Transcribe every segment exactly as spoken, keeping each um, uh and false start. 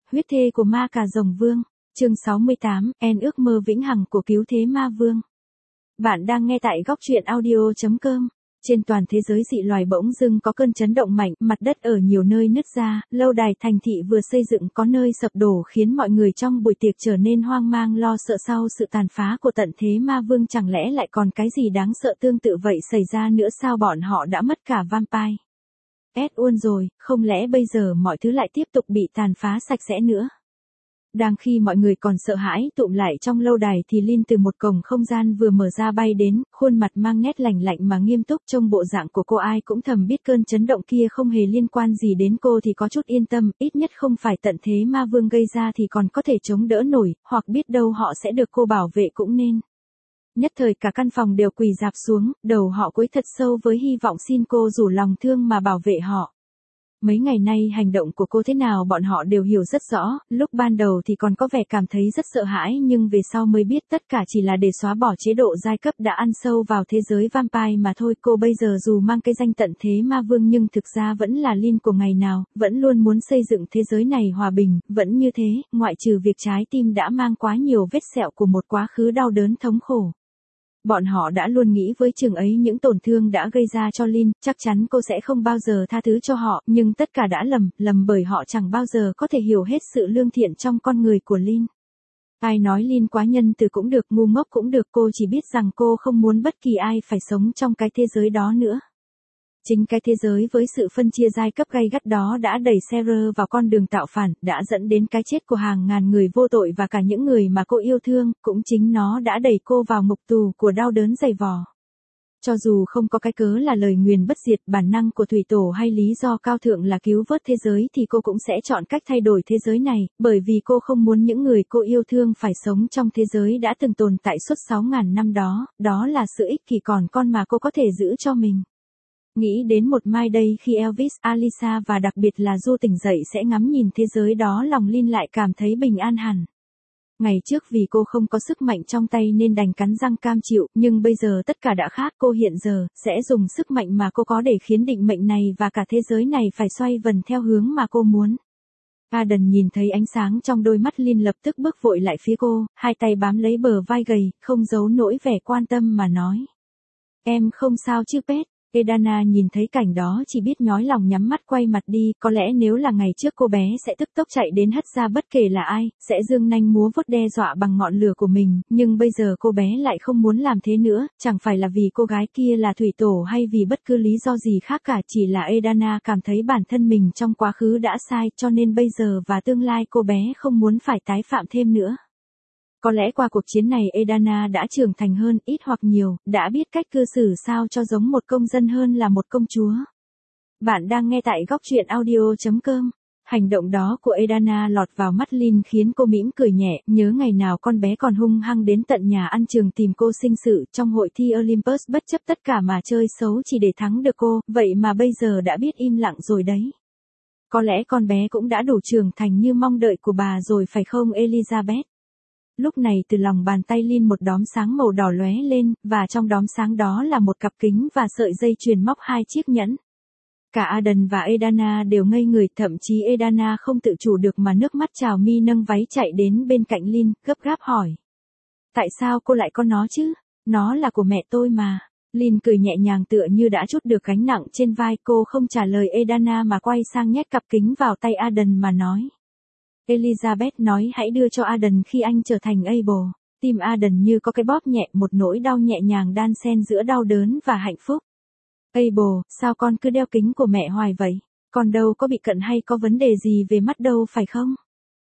huyết thê của ma cà rồng vương. Chương sáu mươi tám, En ước mơ vĩnh hằng của cứu thế ma vương. Bạn đang nghe tại góc truyện audio chấm com. Trên toàn thế giới dị loài bỗng dưng có cơn chấn động mạnh, mặt đất ở nhiều nơi nứt ra, lâu đài thành thị vừa xây dựng có nơi sập đổ khiến mọi người trong buổi tiệc trở nên hoang mang lo sợ sau sự tàn phá của tận thế ma vương. Chẳng lẽ lại còn cái gì đáng sợ tương tự vậy xảy ra nữa sao? Bọn họ đã mất cả vampire. ét uôn rồi, không lẽ bây giờ mọi thứ lại tiếp tục bị tàn phá sạch sẽ nữa? Đang khi mọi người còn sợ hãi tụm lại trong lâu đài thì Lin từ một cổng không gian vừa mở ra bay đến, khuôn mặt mang nét lạnh lạnh mà nghiêm túc. Trong bộ dạng của cô ai cũng thầm biết cơn chấn động kia không hề liên quan gì đến cô thì có chút yên tâm, ít nhất không phải tận thế ma vương gây ra thì còn có thể chống đỡ nổi, hoặc biết đâu họ sẽ được cô bảo vệ cũng nên. Nhất thời cả căn phòng đều quỳ rạp xuống, đầu họ cúi thật sâu với hy vọng xin cô rủ lòng thương mà bảo vệ họ. Mấy ngày nay hành động của cô thế nào bọn họ đều hiểu rất rõ, lúc ban đầu thì còn có vẻ cảm thấy rất sợ hãi nhưng về sau mới biết tất cả chỉ là để xóa bỏ chế độ giai cấp đã ăn sâu vào thế giới vampire mà thôi. Cô bây giờ dù mang cái danh tận thế ma vương nhưng thực ra vẫn là Lin của ngày nào, vẫn luôn muốn xây dựng thế giới này hòa bình, vẫn như thế, ngoại trừ việc trái tim đã mang quá nhiều vết sẹo của một quá khứ đau đớn thống khổ. Bọn họ đã luôn nghĩ với chừng ấy những tổn thương đã gây ra cho Lin, chắc chắn cô sẽ không bao giờ tha thứ cho họ, nhưng tất cả đã lầm, lầm bởi họ chẳng bao giờ có thể hiểu hết sự lương thiện trong con người của Lin. Ai nói Lin quá nhân từ cũng được, ngu ngốc cũng được, cô chỉ biết rằng cô không muốn bất kỳ ai phải sống trong cái thế giới đó nữa. Chính cái thế giới với sự phân chia giai cấp gay gắt đó đã đẩy Sarah vào con đường tạo phản, đã dẫn đến cái chết của hàng ngàn người vô tội và cả những người mà cô yêu thương, cũng chính nó đã đẩy cô vào ngục tù của đau đớn dày vò. Cho dù không có cái cớ là lời nguyền bất diệt, bản năng của thủy tổ hay lý do cao thượng là cứu vớt thế giới thì cô cũng sẽ chọn cách thay đổi thế giới này, bởi vì cô không muốn những người cô yêu thương phải sống trong thế giới đã từng tồn tại suốt sáu ngàn năm đó, đó là sự ích kỷ còn con mà cô có thể giữ cho mình. Nghĩ đến một mai đây khi Elvis, Alisa và đặc biệt là Du tỉnh dậy sẽ ngắm nhìn thế giới đó, lòng Lin lại cảm thấy bình an hẳn. Ngày trước vì cô không có sức mạnh trong tay nên đành cắn răng cam chịu, nhưng bây giờ tất cả đã khác. Cô hiện giờ sẽ dùng sức mạnh mà cô có để khiến định mệnh này và cả thế giới này phải xoay vần theo hướng mà cô muốn. Aden nhìn thấy ánh sáng trong đôi mắt Lin lập tức bước vội lại phía cô, hai tay bám lấy bờ vai gầy, không giấu nỗi vẻ quan tâm mà nói. Em không sao chứ Pet? Edana nhìn thấy cảnh đó chỉ biết nhói lòng nhắm mắt quay mặt đi, có lẽ nếu là ngày trước cô bé sẽ tức tốc chạy đến hất ra bất kể là ai, sẽ giương nanh múa vuốt đe dọa bằng ngọn lửa của mình, nhưng bây giờ cô bé lại không muốn làm thế nữa, chẳng phải là vì cô gái kia là thủy tổ hay vì bất cứ lý do gì khác cả, chỉ là Edana cảm thấy bản thân mình trong quá khứ đã sai cho nên bây giờ và tương lai cô bé không muốn phải tái phạm thêm nữa. Có lẽ qua cuộc chiến này Edana đã trưởng thành hơn, ít hoặc nhiều, đã biết cách cư xử sao cho giống một công dân hơn là một công chúa. Bạn đang nghe tại góc truyện audio chấm com. Hành động đó của Edana lọt vào mắt Lin khiến cô mỉm cười nhẹ, nhớ ngày nào con bé còn hung hăng đến tận nhà ăn trường tìm cô sinh sự trong hội thi Olympus, bất chấp tất cả mà chơi xấu chỉ để thắng được cô, vậy mà bây giờ đã biết im lặng rồi đấy. Có lẽ con bé cũng đã đủ trưởng thành như mong đợi của bà rồi phải không Elizabeth? Lúc này từ lòng bàn tay Lin một đóm sáng màu đỏ lóe lên, và trong đóm sáng đó là một cặp kính và sợi dây chuyền móc hai chiếc nhẫn. Cả Aden và Edana đều ngây người, thậm chí Edana không tự chủ được mà nước mắt trào mi nâng váy chạy đến bên cạnh Lin, gấp gáp hỏi. Tại sao cô lại có nó chứ? Nó là của mẹ tôi mà. Lin cười nhẹ nhàng tựa như đã trút được gánh nặng trên vai. Cô không trả lời Edana mà quay sang nhét cặp kính vào tay Aden mà nói. Elizabeth nói hãy đưa cho Aden khi anh trở thành able. Tim Aden như có cái bóp nhẹ, một nỗi đau nhẹ nhàng đan xen giữa đau đớn và hạnh phúc. Able, sao con cứ đeo kính của mẹ hoài vậy? Con đâu có bị cận hay có vấn đề gì về mắt đâu phải không?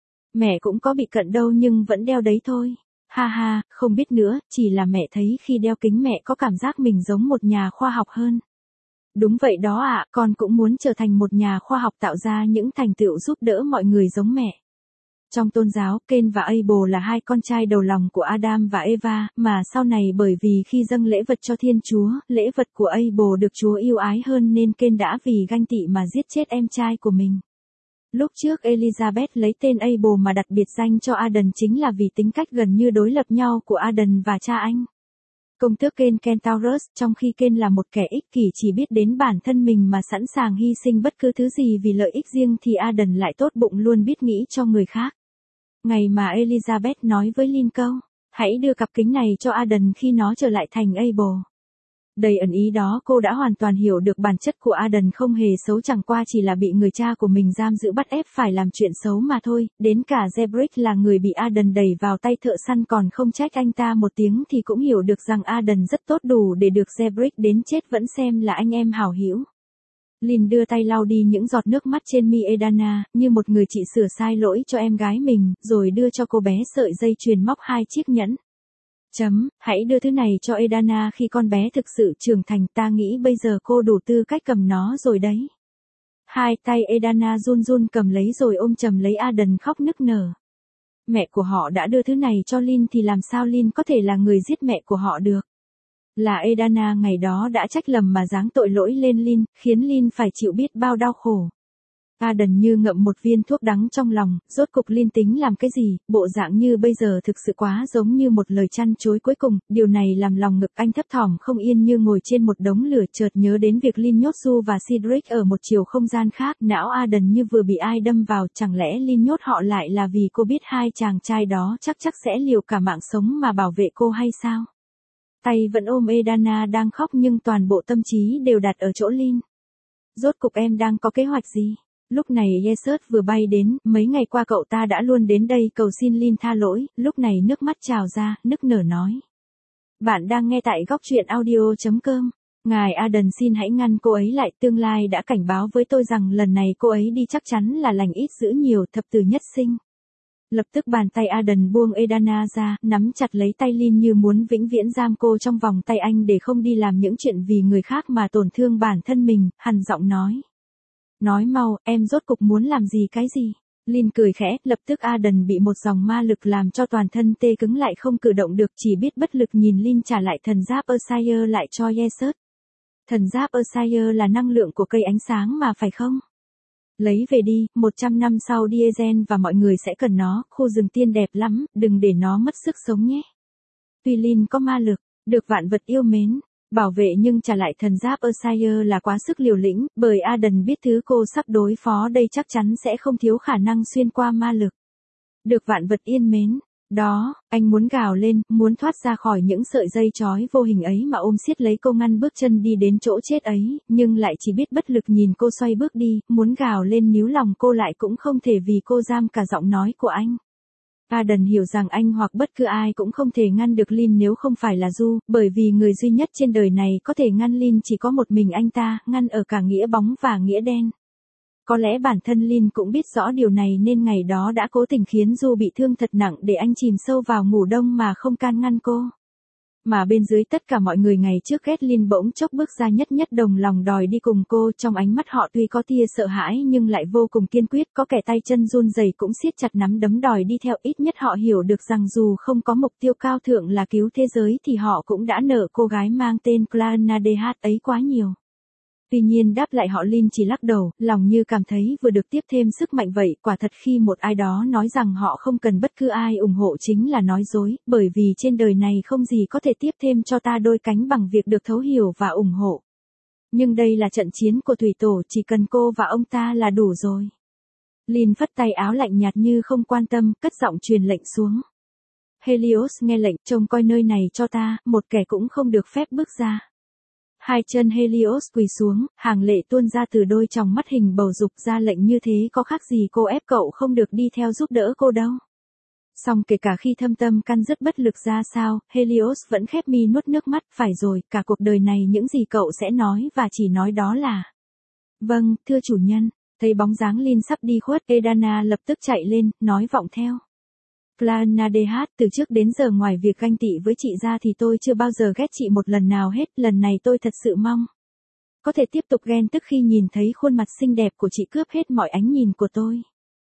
Mẹ cũng có bị cận đâu nhưng vẫn đeo đấy thôi. Ha ha, không biết nữa, chỉ là mẹ thấy khi đeo kính mẹ có cảm giác mình giống một nhà khoa học hơn. Đúng vậy đó ạ, à, con cũng muốn trở thành một nhà khoa học tạo ra những thành tựu giúp đỡ mọi người giống mẹ. Trong tôn giáo, Cain và Abel là hai con trai đầu lòng của Adam và Eva, mà sau này bởi vì khi dâng lễ vật cho Thiên Chúa, lễ vật của Abel được Chúa yêu ái hơn nên Cain đã vì ganh tị mà giết chết em trai của mình. Lúc trước Elizabeth lấy tên Abel mà đặt biệt danh cho Aden chính là vì tính cách gần như đối lập nhau của Aden và cha anh. Công tước Ken Kentaurus, trong khi Ken là một kẻ ích kỷ chỉ biết đến bản thân mình mà sẵn sàng hy sinh bất cứ thứ gì vì lợi ích riêng thì Aden lại tốt bụng luôn biết nghĩ cho người khác. Ngày mà Elizabeth nói với Lynn câu, hãy đưa cặp kính này cho Aden khi nó trở lại thành Able. Đầy ẩn ý đó cô đã hoàn toàn hiểu được bản chất của Aden không hề xấu, chẳng qua chỉ là bị người cha của mình giam giữ bắt ép phải làm chuyện xấu mà thôi, đến cả Zebrick là người bị Aden đẩy vào tay thợ săn còn không trách anh ta một tiếng thì cũng hiểu được rằng Aden rất tốt đủ để được Zebrick đến chết vẫn xem là anh em hảo hữu. Lynn đưa tay lau đi những giọt nước mắt trên mi Edana, như một người chị sửa sai lỗi cho em gái mình, rồi đưa cho cô bé sợi dây chuyền móc hai chiếc nhẫn. Chấm, hãy đưa thứ này cho Edana khi con bé thực sự trưởng thành, ta nghĩ bây giờ cô đủ tư cách cầm nó rồi đấy. Hai tay Edana run run cầm lấy rồi ôm chầm lấy Aden khóc nức nở. Mẹ của họ đã đưa thứ này cho Lynn thì làm sao Lynn có thể là người giết mẹ của họ được? Là Edana ngày đó đã trách lầm mà giáng tội lỗi lên Lynn, khiến Lynn phải chịu biết bao đau khổ. Aden như ngậm một viên thuốc đắng trong lòng, rốt cục Lynn tính làm cái gì, bộ dạng như bây giờ thực sự quá giống như một lời chăn chối cuối cùng, điều này làm lòng ngực anh thấp thỏm không yên như ngồi trên một đống lửa, chợt nhớ đến việc Lynn nhốt Sue và Cedric ở một chiều không gian khác, não Aden như vừa bị ai đâm vào, chẳng lẽ Lynn nhốt họ lại là vì cô biết hai chàng trai đó chắc chắc sẽ liều cả mạng sống mà bảo vệ cô hay sao? Tay vẫn ôm Edana đang khóc nhưng toàn bộ tâm trí đều đặt ở chỗ Lynn. Rốt cục em đang có kế hoạch gì? Lúc này Jesus vừa bay đến, mấy ngày qua cậu ta đã luôn đến đây cầu xin Lynn tha lỗi, lúc này nước mắt trào ra, nức nở nói. Bạn đang nghe tại góc truyện audio chấm com. Ngài Aden xin hãy ngăn cô ấy lại, tương lai đã cảnh báo với tôi rằng lần này cô ấy đi chắc chắn là lành ít dữ nhiều, thập tử nhất sinh. Lập tức bàn tay Aden buông Edana ra, nắm chặt lấy tay Lynn như muốn vĩnh viễn giam cô trong vòng tay anh để không đi làm những chuyện vì người khác mà tổn thương bản thân mình, hằn giọng nói. Nói mau, em rốt cục muốn làm gì cái gì? Lynn cười khẽ, lập tức Aden bị một dòng ma lực làm cho toàn thân tê cứng lại không cử động được, chỉ biết bất lực nhìn Lynn trả lại thần giáp Osier lại cho Jesus. Thần giáp Osier là năng lượng của cây ánh sáng mà phải không? Lấy về đi, một trăm năm sau Diesel và mọi người sẽ cần nó, khu rừng tiên đẹp lắm, đừng để nó mất sức sống nhé. Tuy Lynn có ma lực, được vạn vật yêu mến, bảo vệ nhưng trả lại thần giáp Osier là quá sức liều lĩnh, bởi Aden biết thứ cô sắp đối phó đây chắc chắn sẽ không thiếu khả năng xuyên qua ma lực. Được vạn vật yên mến. Đó, anh muốn gào lên, muốn thoát ra khỏi những sợi dây trói vô hình ấy mà ôm siết lấy cô ngăn bước chân đi đến chỗ chết ấy, nhưng lại chỉ biết bất lực nhìn cô xoay bước đi, muốn gào lên níu lòng cô lại cũng không thể vì cô giam cả giọng nói của anh. Aden hiểu rằng anh hoặc bất cứ ai cũng không thể ngăn được Lynn nếu không phải là Du, bởi vì người duy nhất trên đời này có thể ngăn Lynn chỉ có một mình anh ta, ngăn ở cả nghĩa bóng và nghĩa đen. Có lẽ bản thân Lynn cũng biết rõ điều này nên ngày đó đã cố tình khiến Du bị thương thật nặng để anh chìm sâu vào ngủ đông mà không can ngăn cô. Mà bên dưới tất cả mọi người ngày trước ghét Lynn bỗng chốc bước ra nhất nhất đồng lòng đòi đi cùng cô, trong ánh mắt họ tuy có tia sợ hãi nhưng lại vô cùng kiên quyết, có kẻ tay chân run rẩy cũng siết chặt nắm đấm đòi đi theo, ít nhất họ hiểu được rằng dù không có mục tiêu cao thượng là cứu thế giới thì họ cũng đã nợ cô gái mang tên Clannadh ấy quá nhiều. Tuy nhiên đáp lại họ Lynn chỉ lắc đầu, lòng như cảm thấy vừa được tiếp thêm sức mạnh vậy, quả thật khi một ai đó nói rằng họ không cần bất cứ ai ủng hộ chính là nói dối, bởi vì trên đời này không gì có thể tiếp thêm cho ta đôi cánh bằng việc được thấu hiểu và ủng hộ. Nhưng đây là trận chiến của thủy tổ, chỉ cần cô và ông ta là đủ rồi. Lynn phất tay áo lạnh nhạt như không quan tâm, cất giọng truyền lệnh xuống. Helios nghe lệnh, trông coi nơi này cho ta, một kẻ cũng không được phép bước ra. Hai chân Helios quỳ xuống, hàng lệ tuôn ra từ đôi tròng mắt hình bầu dục, ra lệnh như thế có khác gì cô ép cậu không được đi theo giúp đỡ cô đâu. Song kể cả khi thâm tâm căn dứt bất lực ra sao, Helios vẫn khép mi nuốt nước mắt, phải rồi, cả cuộc đời này những gì cậu sẽ nói và chỉ nói đó là vâng, thưa chủ nhân. Thấy bóng dáng Lynn sắp đi khuất, Edana lập tức chạy lên, nói vọng theo. Clannadh, từ trước đến giờ ngoài việc ganh tị với chị ra thì tôi chưa bao giờ ghét chị một lần nào hết, lần này tôi thật sự mong có thể tiếp tục ghen tức khi nhìn thấy khuôn mặt xinh đẹp của chị cướp hết mọi ánh nhìn của tôi.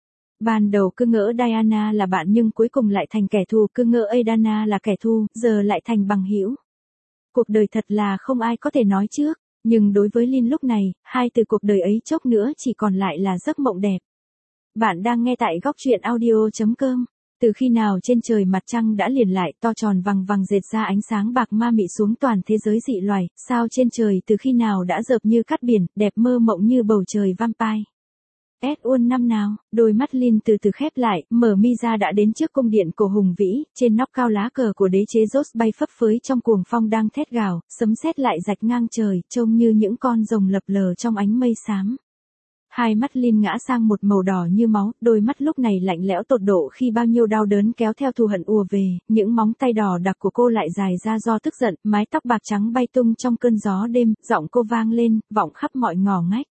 Ban đầu cứ ngỡ Diana là bạn nhưng cuối cùng lại thành kẻ thù, cứ ngỡ Edana là kẻ thù, giờ lại thành bằng hữu. Cuộc đời thật là không ai có thể nói trước, nhưng đối với Lynn lúc này, hai từ cuộc đời ấy chốc nữa chỉ còn lại là giấc mộng đẹp. Bạn đang nghe tại góc truyện audio chấm com. Từ khi nào trên trời mặt trăng đã liền lại to tròn vằng vằng dệt ra ánh sáng bạc ma mị xuống toàn thế giới dị loài, sao trên trời từ khi nào đã dợp như cát biển, đẹp mơ mộng như bầu trời vampire. Edward năm nào, đôi mắt Lin từ từ khép lại, mở mi ra đã đến trước cung điện cổ hùng vĩ, trên nóc cao lá cờ của đế chế Rốt bay phấp phới trong cuồng phong đang thét gào, sấm sét lại rạch ngang trời, trông như những con rồng lập lờ trong ánh mây xám. Hai mắt Lin ngã sang một màu đỏ như máu, đôi mắt lúc này lạnh lẽo tột độ khi bao nhiêu đau đớn kéo theo thù hận ùa về, những móng tay đỏ đặc của cô lại dài ra do tức giận, mái tóc bạc trắng bay tung trong cơn gió đêm, giọng cô vang lên, vọng khắp mọi ngõ ngách.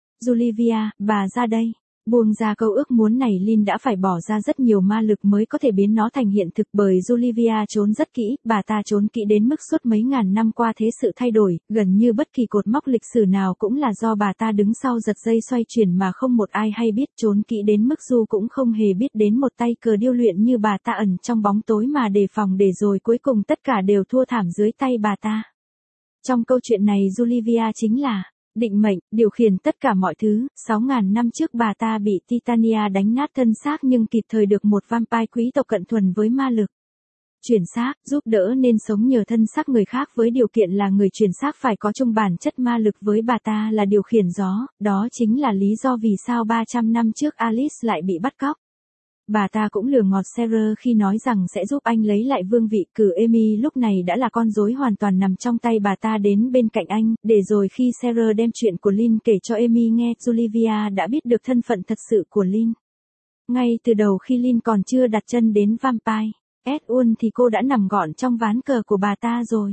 Julia, bà ra đây. Buông ra câu ước muốn này Lin đã phải bỏ ra rất nhiều ma lực mới có thể biến nó thành hiện thực bởi Julia trốn rất kỹ, bà ta trốn kỹ đến mức suốt mấy ngàn năm qua thế sự thay đổi, gần như bất kỳ cột mốc lịch sử nào cũng là do bà ta đứng sau giật dây xoay chuyển mà không một ai hay biết, trốn kỹ đến mức Du cũng không hề biết đến một tay cờ điêu luyện như bà ta ẩn trong bóng tối mà đề phòng để rồi cuối cùng tất cả đều thua thảm dưới tay bà ta. Trong câu chuyện này Julia chính là định mệnh, điều khiển tất cả mọi thứ, sáu ngàn năm trước bà ta bị Titania đánh nát thân xác nhưng kịp thời được một vampire quý tộc cận thuần với ma lực chuyển xác, giúp đỡ nên sống nhờ thân xác người khác với điều kiện là người chuyển xác phải có chung bản chất ma lực với bà ta là điều khiển gió, đó chính là lý do vì sao ba trăm năm trước Alice lại bị bắt cóc. Bà ta cũng lừa ngọt Sarah khi nói rằng sẽ giúp anh lấy lại vương vị, cử Amy lúc này đã là con rối hoàn toàn nằm trong tay bà ta đến bên cạnh anh, để rồi khi Sarah đem chuyện của Lin kể cho Amy nghe, Julia đã biết được thân phận thật sự của Lin. Ngay từ đầu khi Lin còn chưa đặt chân đến vampire, Edward thì cô đã nằm gọn trong ván cờ của bà ta rồi.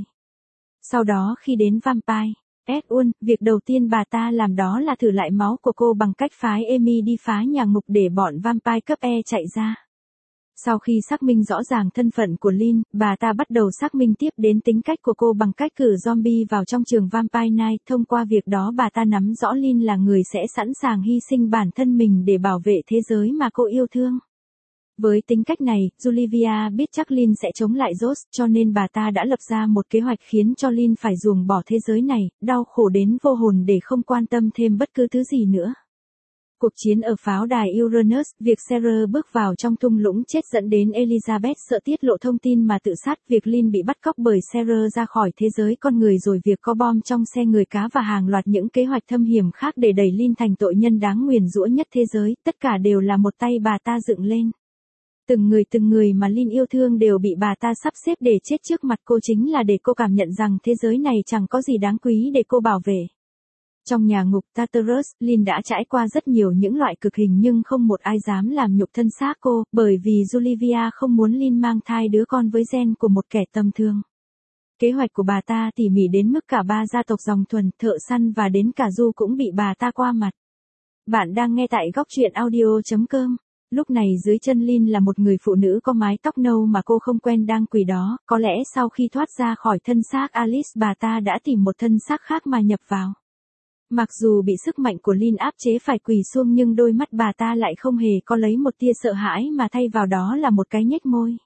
Sau đó khi đến vampire, Edward, việc đầu tiên bà ta làm đó là thử lại máu của cô bằng cách phái Amy đi phá nhà ngục để bọn vampire cấp E chạy ra. Sau khi xác minh rõ ràng thân phận của Lin, bà ta bắt đầu xác minh tiếp đến tính cách của cô bằng cách cử zombie vào trong trường Vampire Night. Thông qua việc đó bà ta nắm rõ Lin là người sẽ sẵn sàng hy sinh bản thân mình để bảo vệ thế giới mà cô yêu thương. Với tính cách này, Julia biết chắc Lin sẽ chống lại Rose, cho nên bà ta đã lập ra một kế hoạch khiến cho Lin phải ruồng bỏ thế giới này, đau khổ đến vô hồn để không quan tâm thêm bất cứ thứ gì nữa. Cuộc chiến ở pháo đài Uranus, việc Sarah bước vào trong thung lũng chết dẫn đến Elizabeth sợ tiết lộ thông tin mà tự sát, việc Lin bị bắt cóc bởi Sarah ra khỏi thế giới con người, rồi việc có bom trong xe người cá và hàng loạt những kế hoạch thâm hiểm khác để đẩy Lin thành tội nhân đáng nguyền rủa nhất thế giới, tất cả đều là một tay bà ta dựng lên. Từng người từng người mà Lin yêu thương đều bị bà ta sắp xếp để chết trước mặt cô, chính là để cô cảm nhận rằng thế giới này chẳng có gì đáng quý để cô bảo vệ. Trong nhà ngục Tartarus, Lin đã trải qua rất nhiều những loại cực hình nhưng không một ai dám làm nhục thân xác cô, bởi vì Julia không muốn Lin mang thai đứa con với gen của một kẻ tầm thường. Kế hoạch của bà ta tỉ mỉ đến mức cả ba gia tộc dòng thuần, thợ săn và đến cả Du cũng bị bà ta qua mặt. Bạn đang nghe tại góc truyện audio chấm com. Lúc này dưới chân Lin là một người phụ nữ có mái tóc nâu mà cô không quen đang quỳ đó, có lẽ sau khi thoát ra khỏi thân xác Alice bà ta đã tìm một thân xác khác mà nhập vào. Mặc dù bị sức mạnh của Lin áp chế phải quỳ xuống nhưng đôi mắt bà ta lại không hề có lấy một tia sợ hãi mà thay vào đó là một cái nhếch môi.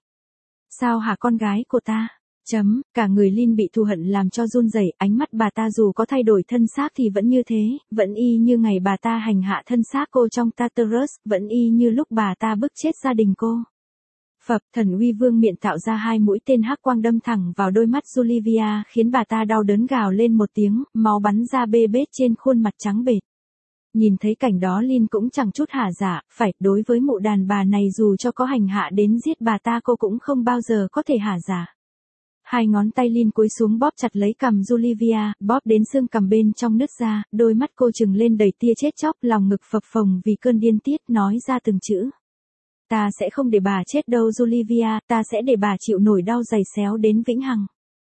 Sao hả con gái của ta? Chấm, cả người Lin bị thù hận làm cho run rẩy, ánh mắt bà ta dù có thay đổi thân xác thì vẫn như thế, vẫn y như ngày bà ta hành hạ thân xác cô trong Tartarus, vẫn y như lúc bà ta bức chết gia đình cô. Phập, thần uy vương miện tạo ra hai mũi tên hắc quang đâm thẳng vào đôi mắt Julia khiến bà ta đau đớn gào lên một tiếng, máu bắn ra bê bết trên khuôn mặt trắng bệch. Nhìn thấy cảnh đó Lin cũng chẳng chút hả dạ, phải, đối với mụ đàn bà này dù cho có hành hạ đến giết bà ta cô cũng không bao giờ có thể hả dạ. Hai ngón tay Lin cúi xuống bóp chặt lấy cằm Julia, bóp đến xương cằm bên trong nứt ra, đôi mắt cô trừng lên đầy tia chết chóc, lòng ngực phập phồng vì cơn điên tiết, nói ra từng chữ. Ta sẽ không để bà chết đâu Julia, ta sẽ để bà chịu nổi đau giày xéo đến vĩnh hằng.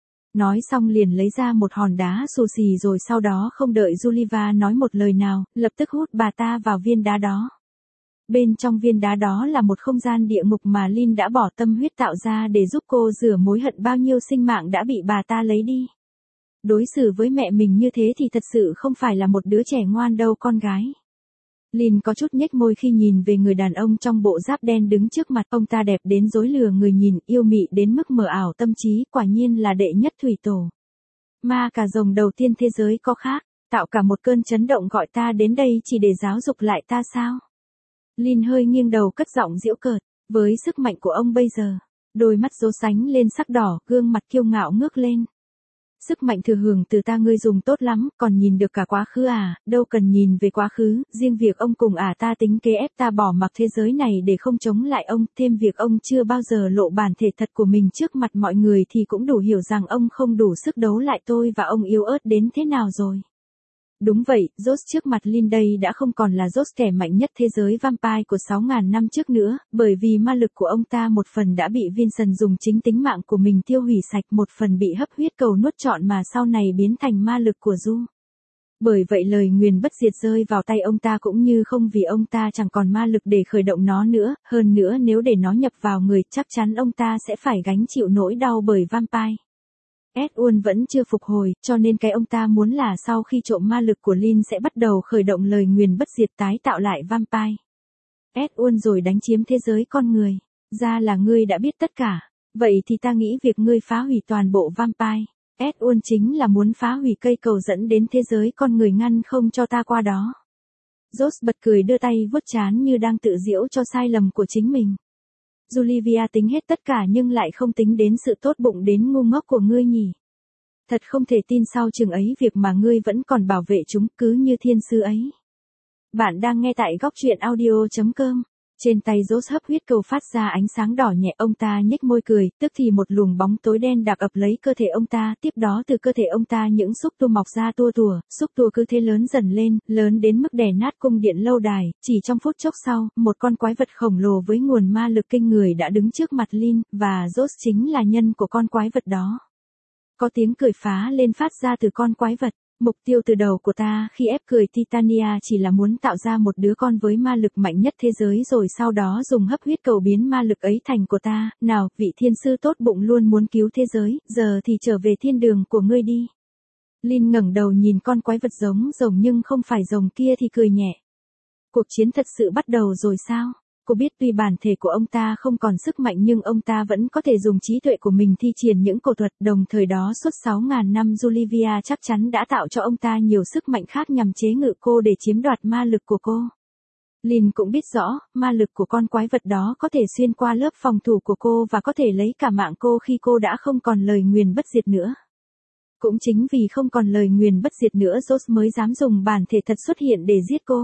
Nói xong liền lấy ra một hòn đá xù xì rồi sau đó không đợi Julia nói một lời nào, lập tức hút bà ta vào viên đá đó. Bên trong viên đá đó là một không gian địa ngục mà Lin đã bỏ tâm huyết tạo ra để giúp cô rửa mối hận bao nhiêu sinh mạng đã bị bà ta lấy đi. Đối xử với mẹ mình như thế thì thật sự không phải là một đứa trẻ ngoan đâu con gái. Lin có chút nhếch môi khi nhìn về người đàn ông trong bộ giáp đen đứng trước mặt, ông ta đẹp đến rối lừa người nhìn, yêu mị đến mức mờ ảo tâm trí, quả nhiên là đệ nhất thủy tổ. Ma cà rồng đầu tiên thế giới có khác, tạo cả một cơn chấn động gọi ta đến đây chỉ để giáo dục lại ta sao? Lin hơi nghiêng đầu cất giọng giễu cợt, Với sức mạnh của ông bây giờ, đôi mắt Rốt sánh lên sắc đỏ, gương mặt kiêu ngạo ngước lên. Sức mạnh thừa hưởng từ ta ngươi dùng tốt lắm, còn nhìn được cả quá khứ à, đâu cần nhìn về quá khứ, riêng việc ông cùng ả ta tính kế ép ta bỏ mặc thế giới này để không chống lại ông, thêm việc ông chưa bao giờ lộ bản thể thật của mình trước mặt mọi người thì cũng đủ hiểu rằng ông không đủ sức đấu lại tôi và ông yếu ớt đến thế nào rồi. Đúng vậy, Rốt trước mặt Lynn đây đã không còn là Rốt kẻ mạnh nhất thế giới vampire của sáu ngàn năm trước nữa, bởi vì ma lực của ông ta một phần đã bị Vincent dùng chính tính mạng của mình tiêu hủy sạch, một phần bị hấp huyết cầu nuốt trọn mà sau này biến thành ma lực của Du. Bởi vậy lời nguyền bất diệt rơi vào tay ông ta cũng như không, vì ông ta chẳng còn ma lực để khởi động nó nữa, hơn nữa nếu để nó nhập vào người chắc chắn ông ta sẽ phải gánh chịu nỗi đau bởi vampire. Edward vẫn chưa phục hồi, cho nên cái ông ta muốn là sau khi trộm ma lực của Lynn sẽ bắt đầu khởi động lời nguyền bất diệt tái tạo lại vampire. Edward rồi đánh chiếm thế giới con người. Ra là ngươi đã biết tất cả. Vậy thì ta nghĩ việc ngươi phá hủy toàn bộ vampire. Edward chính là muốn phá hủy cây cầu dẫn đến thế giới con người, ngăn không cho ta qua đó. Rốt bật cười đưa tay vuốt trán như đang tự giễu cho sai lầm của chính mình. Julia tính hết tất cả nhưng lại không tính đến sự tốt bụng đến ngu ngốc của ngươi nhỉ. Thật không thể tin sau chừng ấy việc mà ngươi vẫn còn bảo vệ chúng cứ như thiên sư ấy. Bạn đang nghe tại góc truyện audio chấm com. Trên tay Rốt hấp huyết cầu phát ra ánh sáng đỏ nhẹ, ông ta nhếch môi cười, tức thì một luồng bóng tối đen đạp ập lấy cơ thể ông ta, tiếp đó từ cơ thể ông ta những xúc tua mọc ra tua tủa, xúc tua cứ thế lớn dần lên, lớn đến mức đè nát cung điện lâu đài, chỉ trong phút chốc sau, một con quái vật khổng lồ với nguồn ma lực kinh người đã đứng trước mặt Lynn, và Rốt chính là nhân của con quái vật đó. Có tiếng cười phá lên phát ra từ con quái vật. Mục tiêu từ đầu của ta khi ép cười Titania chỉ là muốn tạo ra một đứa con với ma lực mạnh nhất thế giới rồi sau đó dùng hấp huyết cầu biến ma lực ấy thành của ta. Nào, vị thiên sư tốt bụng luôn muốn cứu thế giới, giờ thì trở về thiên đường của ngươi đi. Lynn ngẩng đầu nhìn con quái vật giống rồng nhưng không phải rồng kia thì cười nhẹ. Cuộc chiến thật sự bắt đầu rồi sao? Cô biết tuy bản thể của ông ta không còn sức mạnh nhưng ông ta vẫn có thể dùng trí tuệ của mình thi triển những cổ thuật, đồng thời đó suốt sáu ngàn năm Julia chắc chắn đã tạo cho ông ta nhiều sức mạnh khác nhằm chế ngự cô để chiếm đoạt ma lực của cô. Lynn cũng biết rõ, ma lực của con quái vật đó có thể xuyên qua lớp phòng thủ của cô và có thể lấy cả mạng cô khi cô đã không còn lời nguyền bất diệt nữa. Cũng chính vì không còn lời nguyền bất diệt nữa Rốt mới dám dùng bản thể thật xuất hiện để giết cô.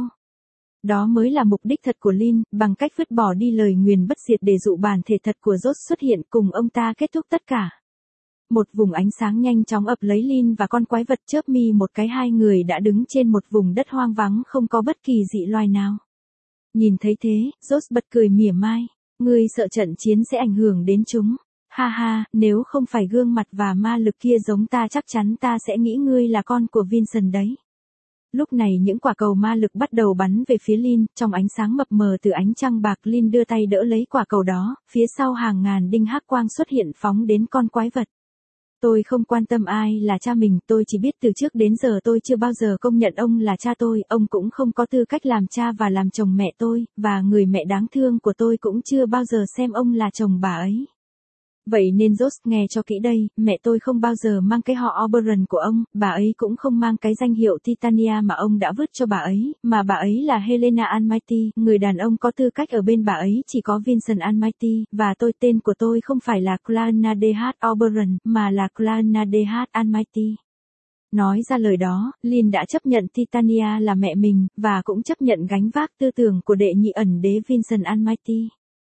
Đó mới là mục đích thật của Lynn, bằng cách vứt bỏ đi lời nguyền bất diệt để dụ bản thể thật của Rốt xuất hiện cùng ông ta kết thúc tất cả. Một vùng ánh sáng nhanh chóng ập lấy Lynn và con quái vật, chớp mi một cái hai người đã đứng trên một vùng đất hoang vắng không có bất kỳ dị loài nào. Nhìn thấy thế, Rốt bật cười mỉa mai. Ngươi sợ trận chiến sẽ ảnh hưởng đến chúng. Ha ha, nếu không phải gương mặt và ma lực kia giống ta chắc chắn ta sẽ nghĩ ngươi là con của Vincent đấy. Lúc này những quả cầu ma lực bắt đầu bắn về phía Lynn, trong ánh sáng mập mờ từ ánh trăng bạc Lynn đưa tay đỡ lấy quả cầu đó, phía sau hàng ngàn đinh hắc quang xuất hiện phóng đến con quái vật. Tôi không quan tâm ai là cha mình, tôi chỉ biết từ trước đến giờ tôi chưa bao giờ công nhận ông là cha tôi, ông cũng không có tư cách làm cha và làm chồng mẹ tôi, và người mẹ đáng thương của tôi cũng chưa bao giờ xem ông là chồng bà ấy. Vậy nên Rốt nghe cho kỹ đây, mẹ tôi không bao giờ mang cái họ Oberon của ông, bà ấy cũng không mang cái danh hiệu Titania mà ông đã vứt cho bà ấy, mà bà ấy là Helena Almighty, người đàn ông có tư cách ở bên bà ấy chỉ có Vincent Almighty, và tôi tên của tôi không phải là Clarna đê hát Oberon, mà là Clarna đê hát Almighty. Nói ra lời đó, Lynn đã chấp nhận Titania là mẹ mình, và cũng chấp nhận gánh vác tư tưởng của đệ nhị ẩn đế Vincent Almighty.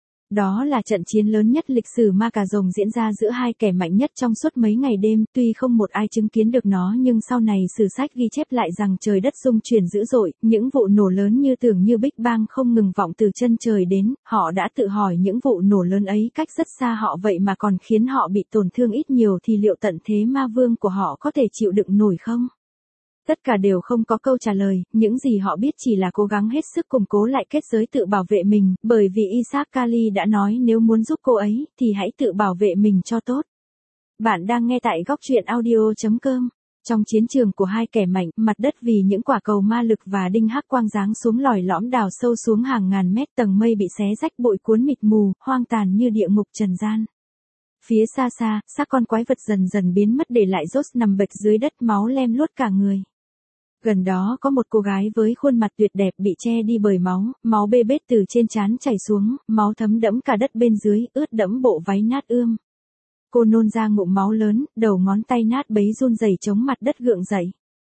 Đó là trận chiến lớn nhất lịch sử ma cà rồng diễn ra giữa hai kẻ mạnh nhất trong suốt mấy ngày đêm, tuy không một ai chứng kiến được nó nhưng sau này sử sách ghi chép lại rằng trời đất rung chuyển dữ dội, những vụ nổ lớn như tưởng như Big Bang không ngừng vọng từ chân trời đến, họ đã tự hỏi những vụ nổ lớn ấy cách rất xa họ vậy mà còn khiến họ bị tổn thương ít nhiều thì liệu tận thế ma vương của họ có thể chịu đựng nổi không? Tất cả đều không có câu trả lời, những gì họ biết chỉ là cố gắng hết sức củng cố lại kết giới tự bảo vệ mình, bởi vì Isaac Kali đã nói nếu muốn giúp cô ấy, thì hãy tự bảo vệ mình cho tốt. Bạn đang nghe tại góc truyện audio chấm com. Trong chiến trường của hai kẻ mạnh, mặt đất vì những quả cầu ma lực và đinh hắc quang giáng xuống lòi lõm đào sâu xuống hàng ngàn mét, tầng mây bị xé rách bụi cuốn mịt mù, hoang tàn như địa ngục trần gian. Phía xa xa, xác con quái vật dần dần biến mất để lại Rốt nằm bệt dưới đất máu lem luốt cả người. Gần đó có một cô gái với khuôn mặt tuyệt đẹp bị che đi bởi máu, máu bê bết từ trên trán chảy xuống, máu thấm đẫm cả đất bên dưới, ướt đẫm bộ váy nát ươm. Cô nôn ra ngụm máu lớn, đầu ngón tay nát bấy run rẩy chống mặt đất gượng dậy.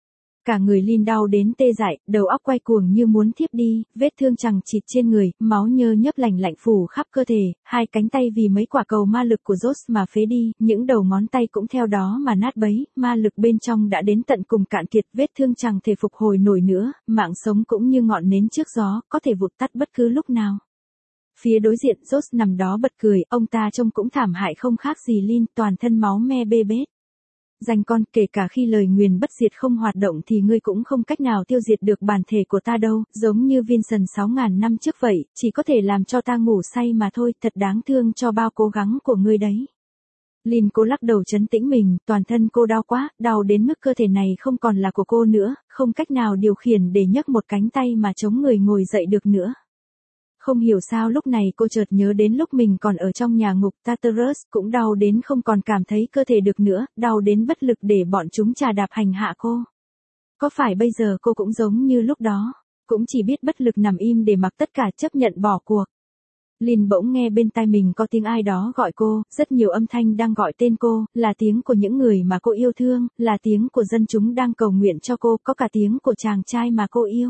Cả người Lin đau đến tê dại, đầu óc quay cuồng như muốn thiếp đi, vết thương chằng chịt trên người, máu nhơ nhớp lành lạnh phủ khắp cơ thể, hai cánh tay vì mấy quả cầu ma lực của Joss mà phế đi, những đầu ngón tay cũng theo đó mà nát bấy, ma lực bên trong đã đến tận cùng cạn kiệt, vết thương chẳng thể phục hồi nổi nữa, mạng sống cũng như ngọn nến trước gió, có thể vụt tắt bất cứ lúc nào. Phía đối diện Joss nằm đó bật cười, ông ta trông cũng thảm hại không khác gì Lin, toàn thân máu me bê bết. Danh con, kể cả khi lời nguyền bất diệt không hoạt động thì ngươi cũng không cách nào tiêu diệt được bản thể của ta đâu, giống như Vincent sáu ngàn năm trước vậy, chỉ có thể làm cho ta ngủ say mà thôi, thật đáng thương cho bao cố gắng của ngươi đấy. Lin cố lắc đầu trấn tĩnh mình, toàn thân cô đau quá, đau đến mức cơ thể này không còn là của cô nữa, không cách nào điều khiển để nhấc một cánh tay mà chống người ngồi dậy được nữa. Không hiểu sao lúc này cô chợt nhớ đến lúc mình còn ở trong nhà ngục Tartarus, cũng đau đến không còn cảm thấy cơ thể được nữa, đau đến bất lực để bọn chúng chà đạp hành hạ cô. Có phải bây giờ cô cũng giống như lúc đó, cũng chỉ biết bất lực nằm im để mặc tất cả chấp nhận bỏ cuộc. Lin bỗng nghe bên tai mình có tiếng ai đó gọi cô, rất nhiều âm thanh đang gọi tên cô, là tiếng của những người mà cô yêu thương, là tiếng của dân chúng đang cầu nguyện cho cô, có cả tiếng của chàng trai mà cô yêu.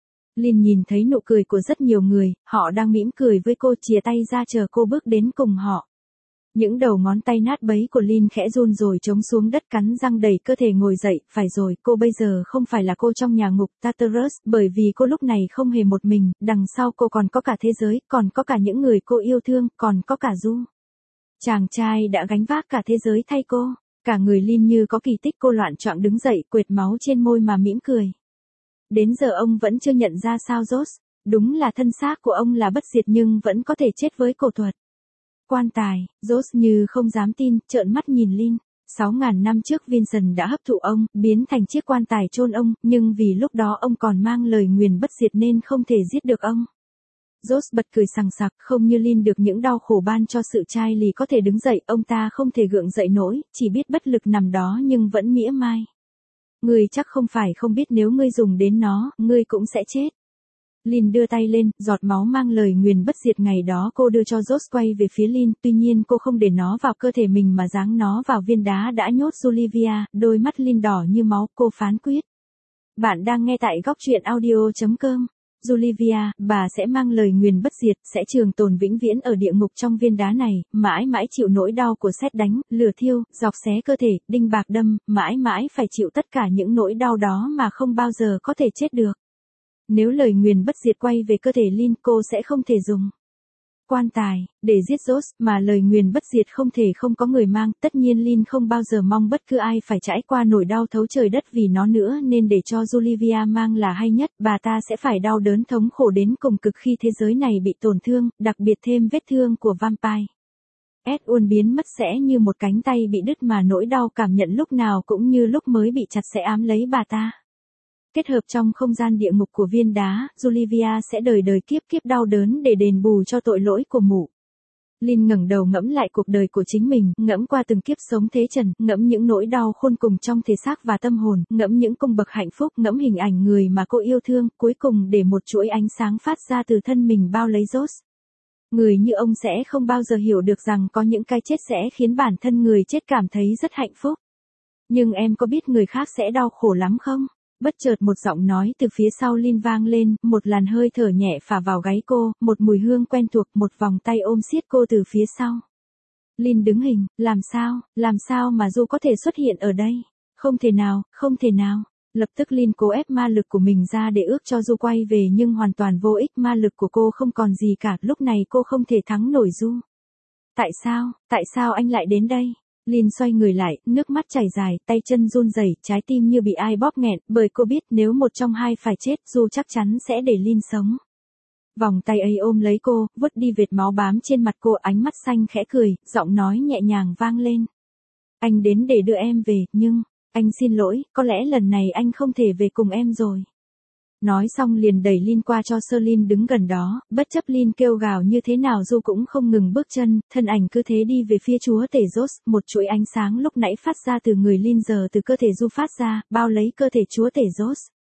Lin nhìn thấy nụ cười của rất nhiều người, họ đang mỉm cười với cô, chìa tay ra chờ cô bước đến cùng họ. Những đầu ngón tay nát bấy của Lin khẽ run rồi trống xuống đất, cắn răng đẩy cơ thể ngồi dậy, phải rồi, cô bây giờ không phải là cô trong nhà ngục Tartarus, bởi vì cô lúc này không hề một mình, đằng sau cô còn có cả thế giới, còn có cả những người cô yêu thương, còn có cả Du. Chàng trai đã gánh vác cả thế giới thay cô, cả người Lin như có kỳ tích, cô loạn choạng đứng dậy, quệt máu trên môi mà mỉm cười. Đến giờ ông vẫn chưa nhận ra sao Joss, đúng là thân xác của ông là bất diệt nhưng vẫn có thể chết với cổ thuật. Quan tài, Joss như không dám tin, trợn mắt nhìn Lin. Sáu ngàn năm trước Vincent đã hấp thụ ông, biến thành chiếc quan tài chôn ông, nhưng vì lúc đó ông còn mang lời nguyền bất diệt nên không thể giết được ông. Joss bật cười sằng sặc, không như Lin được những đau khổ ban cho sự chai lì có thể đứng dậy, ông ta không thể gượng dậy nổi, chỉ biết bất lực nằm đó nhưng vẫn mỉa mai. Ngươi chắc không phải không biết nếu ngươi dùng đến nó, ngươi cũng sẽ chết. Lin đưa tay lên, giọt máu mang lời nguyền bất diệt ngày đó cô đưa cho Joss quay về phía Lin, tuy nhiên cô không để nó vào cơ thể mình mà giáng nó vào viên đá đã nhốt Julia, đôi mắt Lin đỏ như máu, cô phán quyết. Bạn đang nghe tại góc truyện audio chấm com. Julia, bà sẽ mang lời nguyền bất diệt, sẽ trường tồn vĩnh viễn ở địa ngục trong viên đá này, mãi mãi chịu nỗi đau của sét đánh, lửa thiêu, dọc xé cơ thể, đinh bạc đâm, mãi mãi phải chịu tất cả những nỗi đau đó mà không bao giờ có thể chết được. Nếu lời nguyền bất diệt quay về cơ thể Lin, cô sẽ không thể dùng quan tài để giết Joss, mà lời nguyền bất diệt không thể không có người mang, tất nhiên Lin không bao giờ mong bất cứ ai phải trải qua nỗi đau thấu trời đất vì nó nữa, nên để cho Julia mang là hay nhất, bà ta sẽ phải đau đớn thống khổ đến cùng cực khi thế giới này bị tổn thương, đặc biệt thêm vết thương của vampire. Edward biến mất sẽ như một cánh tay bị đứt mà nỗi đau cảm nhận lúc nào cũng như lúc mới bị chặt sẽ ám lấy bà ta. Kết hợp trong không gian địa ngục của viên đá, Julia sẽ đời đời kiếp kiếp đau đớn để đền bù cho tội lỗi của mụ. Lin ngẩng đầu ngẫm lại cuộc đời của chính mình, ngẫm qua từng kiếp sống thế trần, ngẫm những nỗi đau khôn cùng trong thể xác và tâm hồn, ngẫm những cung bậc hạnh phúc, ngẫm hình ảnh người mà cô yêu thương, cuối cùng để một chuỗi ánh sáng phát ra từ thân mình bao lấy Joss. Người như ông sẽ không bao giờ hiểu được rằng có những cái chết sẽ khiến bản thân người chết cảm thấy rất hạnh phúc. Nhưng em có biết người khác sẽ đau khổ lắm không? Bất chợt một giọng nói từ phía sau Lin vang lên, một làn hơi thở nhẹ phả vào gáy cô, một mùi hương quen thuộc, một vòng tay ôm siết cô từ phía sau. Lin đứng hình, làm sao, làm sao mà Du có thể xuất hiện ở đây? Không thể nào, không thể nào. Lập tức Lin cố ép ma lực của mình ra để ước cho Du quay về nhưng hoàn toàn vô ích, ma lực của cô không còn gì cả, lúc này cô không thể thắng nổi Du. Tại sao, tại sao anh lại đến đây? Lin xoay người lại, nước mắt chảy dài, tay chân run rẩy, trái tim như bị ai bóp nghẹn, bởi cô biết nếu một trong hai phải chết, Du chắc chắn sẽ để Lin sống. Vòng tay ấy ôm lấy cô, vứt đi vệt máu bám trên mặt cô, ánh mắt xanh khẽ cười, giọng nói nhẹ nhàng vang lên. Anh đến để đưa em về, nhưng, anh xin lỗi, có lẽ lần này anh không thể về cùng em rồi. Nói xong liền đẩy Lin qua cho Sơ Lin đứng gần đó, bất chấp Lin kêu gào như thế nào Du cũng không ngừng bước chân, thân ảnh cứ thế đi về phía chúa tể Joss, một chuỗi ánh sáng lúc nãy phát ra từ người Lin giờ từ cơ thể Du phát ra, bao lấy cơ thể chúa tể Joss.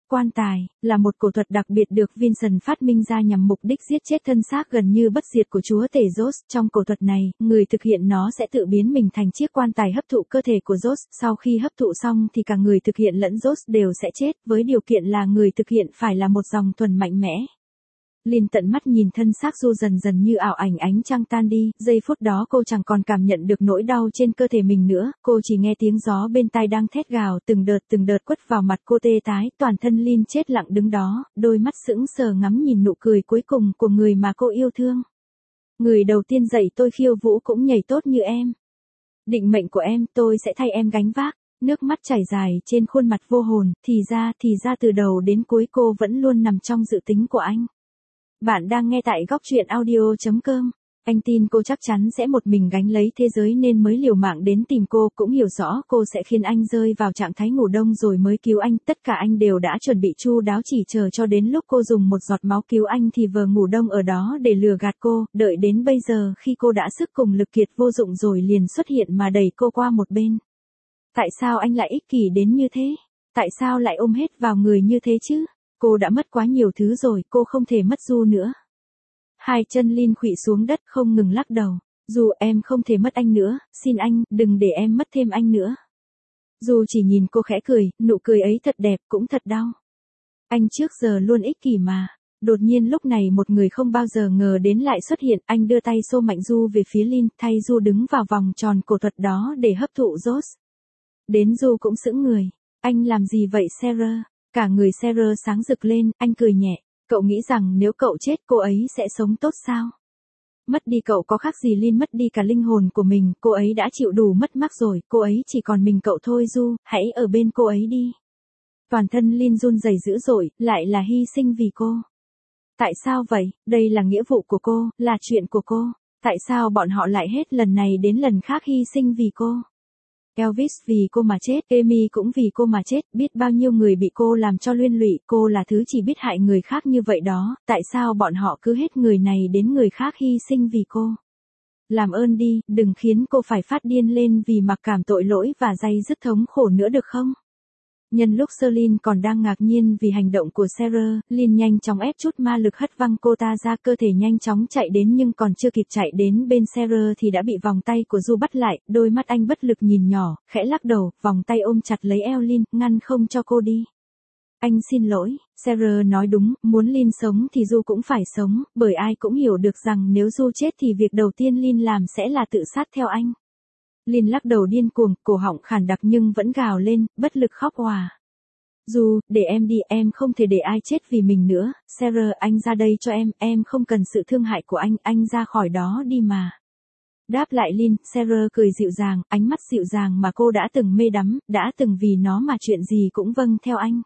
Quan tài, là một cổ thuật đặc biệt được Vincent phát minh ra nhằm mục đích giết chết thân xác gần như bất diệt của chúa tể Zeus. Trong cổ thuật này, người thực hiện nó sẽ tự biến mình thành chiếc quan tài hấp thụ cơ thể của Zeus. Sau khi hấp thụ xong thì cả người thực hiện lẫn Zeus đều sẽ chết, với điều kiện là người thực hiện phải là một dòng thuần mạnh mẽ. Lynn tận mắt nhìn thân xác Du dần dần như ảo ảnh ánh trăng tan đi, giây phút đó cô chẳng còn cảm nhận được nỗi đau trên cơ thể mình nữa, cô chỉ nghe tiếng gió bên tai đang thét gào từng đợt từng đợt quất vào mặt cô tê tái, toàn thân Lynn chết lặng đứng đó, đôi mắt sững sờ ngắm nhìn nụ cười cuối cùng của người mà cô yêu thương. Người đầu tiên dạy tôi khiêu vũ cũng nhảy tốt như em. Định mệnh của em, tôi sẽ thay em gánh vác. Nước mắt chảy dài trên khuôn mặt vô hồn, thì ra, thì ra từ đầu đến cuối cô vẫn luôn nằm trong dự tính của anh. Bạn đang nghe tại góc truyện audio chấm com. Anh tin cô chắc chắn sẽ một mình gánh lấy thế giới nên mới liều mạng đến tìm cô, cũng hiểu rõ cô sẽ khiến anh rơi vào trạng thái ngủ đông rồi mới cứu anh. Tất cả anh đều đã chuẩn bị chu đáo, chỉ chờ cho đến lúc cô dùng một giọt máu cứu anh thì vờ ngủ đông ở đó để lừa gạt cô, đợi đến bây giờ khi cô đã sức cùng lực kiệt vô dụng rồi liền xuất hiện mà đẩy cô qua một bên. Tại sao anh lại ích kỷ đến như thế? Tại sao lại ôm hết vào người như thế chứ? Cô đã mất quá nhiều thứ rồi, cô không thể mất Du nữa. Hai chân Lynn khuỵu xuống đất không ngừng lắc đầu. Du, em không thể mất anh nữa, xin anh, đừng để em mất thêm anh nữa. Du chỉ nhìn cô khẽ cười, nụ cười ấy thật đẹp, cũng thật đau. Anh trước giờ luôn ích kỷ mà. Đột nhiên lúc này một người không bao giờ ngờ đến lại xuất hiện, anh đưa tay xô mạnh Du về phía Lynn, thay Du đứng vào vòng tròn cổ thuật đó để hấp thụ Zeus. Đến Du cũng sững người. Anh làm gì vậy Sarah? Cả người Sarah sáng rực lên, anh cười nhẹ. Cậu nghĩ rằng nếu cậu chết cô ấy sẽ sống tốt sao? Mất đi cậu có khác gì Lynn mất đi cả linh hồn của mình, cô ấy đã chịu đủ mất mát rồi, cô ấy chỉ còn mình cậu thôi Du, hãy ở bên cô ấy đi. Toàn thân Lynn run rẩy dữ dội, lại là hy sinh vì cô. Tại sao vậy? Đây là nghĩa vụ của cô, là chuyện của cô. Tại sao bọn họ lại hết lần này đến lần khác hy sinh vì cô? Elvis vì cô mà chết, Amy cũng vì cô mà chết, biết bao nhiêu người bị cô làm cho liên lụy, cô là thứ chỉ biết hại người khác như vậy đó, tại sao bọn họ cứ hết người này đến người khác hy sinh vì cô? Làm ơn đi, đừng khiến cô phải phát điên lên vì mặc cảm tội lỗi và day dứt thống khổ nữa được không? Nhân lúc Celine còn đang ngạc nhiên vì hành động của Sarah, Lynn nhanh chóng ép chút ma lực hất văng cô ta ra, cơ thể nhanh chóng chạy đến nhưng còn chưa kịp chạy đến bên Sarah thì đã bị vòng tay của Du bắt lại, đôi mắt anh bất lực nhìn nhỏ, khẽ lắc đầu, vòng tay ôm chặt lấy eo Lynn, ngăn không cho cô đi. Anh xin lỗi, Sarah nói đúng, muốn Lynn sống thì Du cũng phải sống, bởi ai cũng hiểu được rằng nếu Du chết thì việc đầu tiên Lynn làm sẽ là tự sát theo anh. Lynn lắc đầu điên cuồng, cổ họng khản đặc nhưng vẫn gào lên, bất lực khóc òa. Du, để em đi, em không thể để ai chết vì mình nữa, Sarah, anh ra đây cho em, em không cần sự thương hại của anh, anh ra khỏi đó đi mà. Đáp lại Lynn, Sarah cười dịu dàng, ánh mắt dịu dàng mà cô đã từng mê đắm, đã từng vì nó mà chuyện gì cũng vâng theo anh.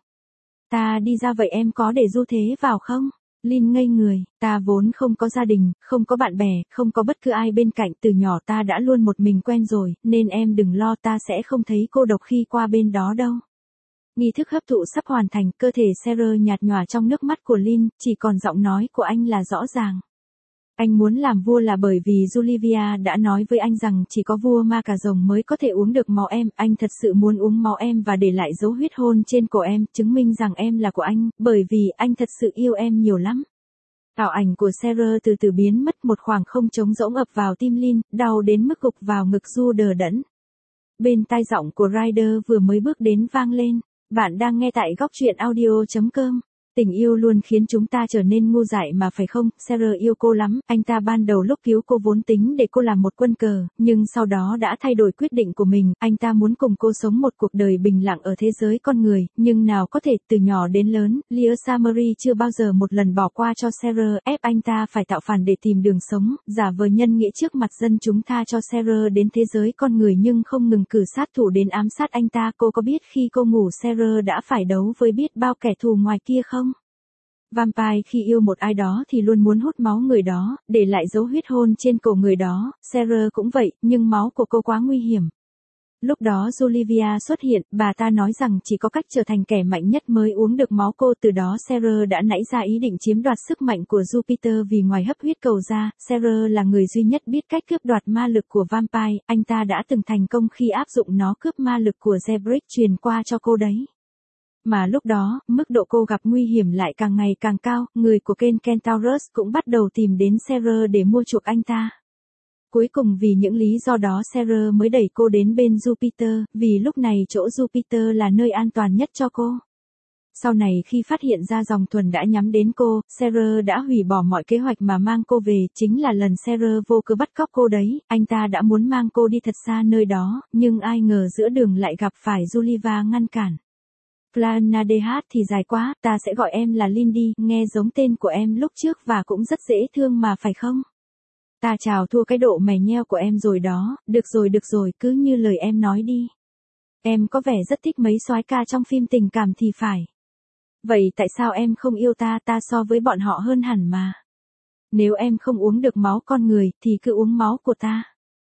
Ta đi ra vậy em có để Du thế vào không? Lynn ngây người, ta vốn không có gia đình, không có bạn bè, không có bất cứ ai bên cạnh, từ nhỏ ta đã luôn một mình quen rồi, nên em đừng lo, ta sẽ không thấy cô độc khi qua bên đó đâu. Nghi thức hấp thụ sắp hoàn thành, cơ thể Sarah nhạt nhòa trong nước mắt của Lynn, chỉ còn giọng nói của anh là rõ ràng. Anh muốn làm vua là bởi vì Julia đã nói với anh rằng chỉ có vua ma cà rồng mới có thể uống được máu em, anh thật sự muốn uống máu em và để lại dấu huyết hôn trên cổ em, chứng minh rằng em là của anh, bởi vì anh thật sự yêu em nhiều lắm. Ảo ảnh của Sarah từ từ biến mất, một khoảng không trống rỗng ập vào tim Lynn, đau đến mức gục vào ngực Du đờ đẫn. Bên tai giọng của Ryder vừa mới bước đến vang lên. Bạn đang nghe tại góc truyện audio chấm com. Tình yêu luôn khiến chúng ta trở nên ngu dại mà phải không? Sarah yêu cô lắm, anh ta ban đầu lúc cứu cô vốn tính để cô làm một quân cờ, nhưng sau đó đã thay đổi quyết định của mình, anh ta muốn cùng cô sống một cuộc đời bình lặng ở thế giới con người, nhưng nào có thể, từ nhỏ đến lớn, Leah Samari chưa bao giờ một lần bỏ qua cho Sarah, ép anh ta phải tạo phản để tìm đường sống, giả vờ nhân nghĩa trước mặt dân chúng tha cho Sarah đến thế giới con người nhưng không ngừng cử sát thủ đến ám sát anh ta. Cô có biết khi cô ngủ Sarah đã phải đấu với biết bao kẻ thù ngoài kia không? Vampire khi yêu một ai đó thì luôn muốn hút máu người đó, để lại dấu huyết hôn trên cổ người đó, Sarah cũng vậy, nhưng máu của cô quá nguy hiểm. Lúc đó Julia xuất hiện, bà ta nói rằng chỉ có cách trở thành kẻ mạnh nhất mới uống được máu cô, từ đó Sarah đã nảy ra ý định chiếm đoạt sức mạnh của Jupiter vì ngoài hấp huyết cầu ra, Sarah là người duy nhất biết cách cướp đoạt ma lực của Vampire, anh ta đã từng thành công khi áp dụng nó cướp ma lực của Zebrick truyền qua cho cô đấy. Mà lúc đó, mức độ cô gặp nguy hiểm lại càng ngày càng cao, người của kênh Kentaurus cũng bắt đầu tìm đến Sarah để mua chuộc anh ta. Cuối cùng vì những lý do đó Sarah mới đẩy cô đến bên Jupiter, vì lúc này chỗ Jupiter là nơi an toàn nhất cho cô. Sau này khi phát hiện ra dòng thuần đã nhắm đến cô, Sarah đã hủy bỏ mọi kế hoạch mà mang cô về, chính là lần Sarah vô cớ bắt cóc cô đấy, anh ta đã muốn mang cô đi thật xa nơi đó, nhưng ai ngờ giữa đường lại gặp phải Juliva ngăn cản. Planadehat thì dài quá, ta sẽ gọi em là Lindy, nghe giống tên của em lúc trước và cũng rất dễ thương mà phải không? Ta chào thua cái độ mè nheo của em rồi đó, được rồi được rồi, cứ như lời em nói đi. Em có vẻ rất thích mấy soái ca trong phim tình cảm thì phải. Vậy tại sao em không yêu ta, ta so với bọn họ hơn hẳn mà. Nếu em không uống được máu con người, thì cứ uống máu của ta.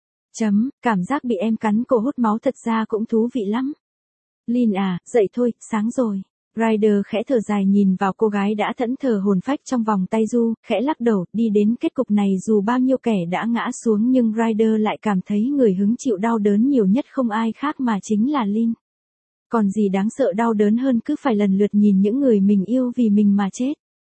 Chấm, cảm giác bị em cắn cổ hút máu thật ra cũng thú vị lắm. Lin à, dậy thôi, sáng rồi. Ryder khẽ thở dài nhìn vào cô gái đã thẫn thờ hồn phách trong vòng tay Du, khẽ lắc đầu, đi đến kết cục này dù bao nhiêu kẻ đã ngã xuống nhưng Ryder lại cảm thấy người hứng chịu đau đớn nhiều nhất không ai khác mà chính là Lin. Còn gì đáng sợ đau đớn hơn cứ phải lần lượt nhìn những người mình yêu vì mình mà chết.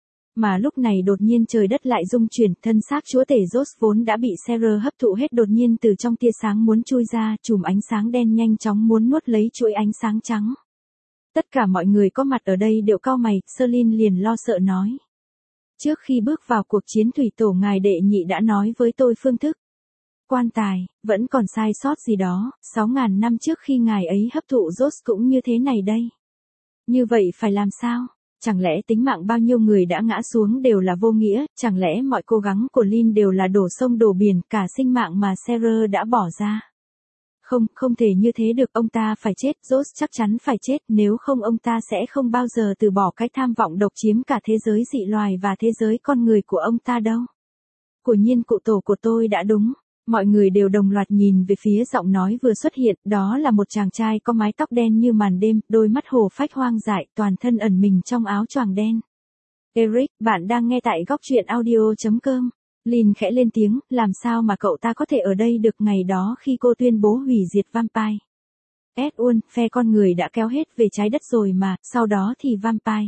Mà lúc này đột nhiên trời đất lại rung chuyển, thân xác chúa tể Joss vốn đã bị Sarah hấp thụ hết đột nhiên từ trong tia sáng muốn chui ra, chùm ánh sáng đen nhanh chóng muốn nuốt lấy chuỗi ánh sáng trắng. Tất cả mọi người có mặt ở đây đều cau mày, Celine liền lo sợ nói. Trước khi bước vào cuộc chiến thủy tổ ngài đệ nhị đã nói với tôi phương thức. Quan tài, vẫn còn sai sót gì đó, sáu ngàn năm trước khi ngài ấy hấp thụ Joss cũng như thế này đây. Như vậy phải làm sao? Chẳng lẽ tính mạng bao nhiêu người đã ngã xuống đều là vô nghĩa, chẳng lẽ mọi cố gắng của Lin đều là đổ sông đổ biển, cả sinh mạng mà Sarah đã bỏ ra? Không, không thể như thế được, ông ta phải chết, Joss chắc chắn phải chết, nếu không ông ta sẽ không bao giờ từ bỏ cái tham vọng độc chiếm cả thế giới dị loài và thế giới con người của ông ta đâu. Quả nhiên cụ tổ của tôi đã đúng. Mọi người đều đồng loạt nhìn về phía giọng nói vừa xuất hiện, đó là một chàng trai có mái tóc đen như màn đêm, đôi mắt hổ phách hoang dại, toàn thân ẩn mình trong áo choàng đen. Eric, bạn đang nghe tại góc truyện audio chấm com. Lin khẽ lên tiếng, làm sao mà cậu ta có thể ở đây được ngày đó khi cô tuyên bố hủy diệt vampire. Edwin, phe con người đã kéo hết về trái đất rồi mà, sau đó thì vampire.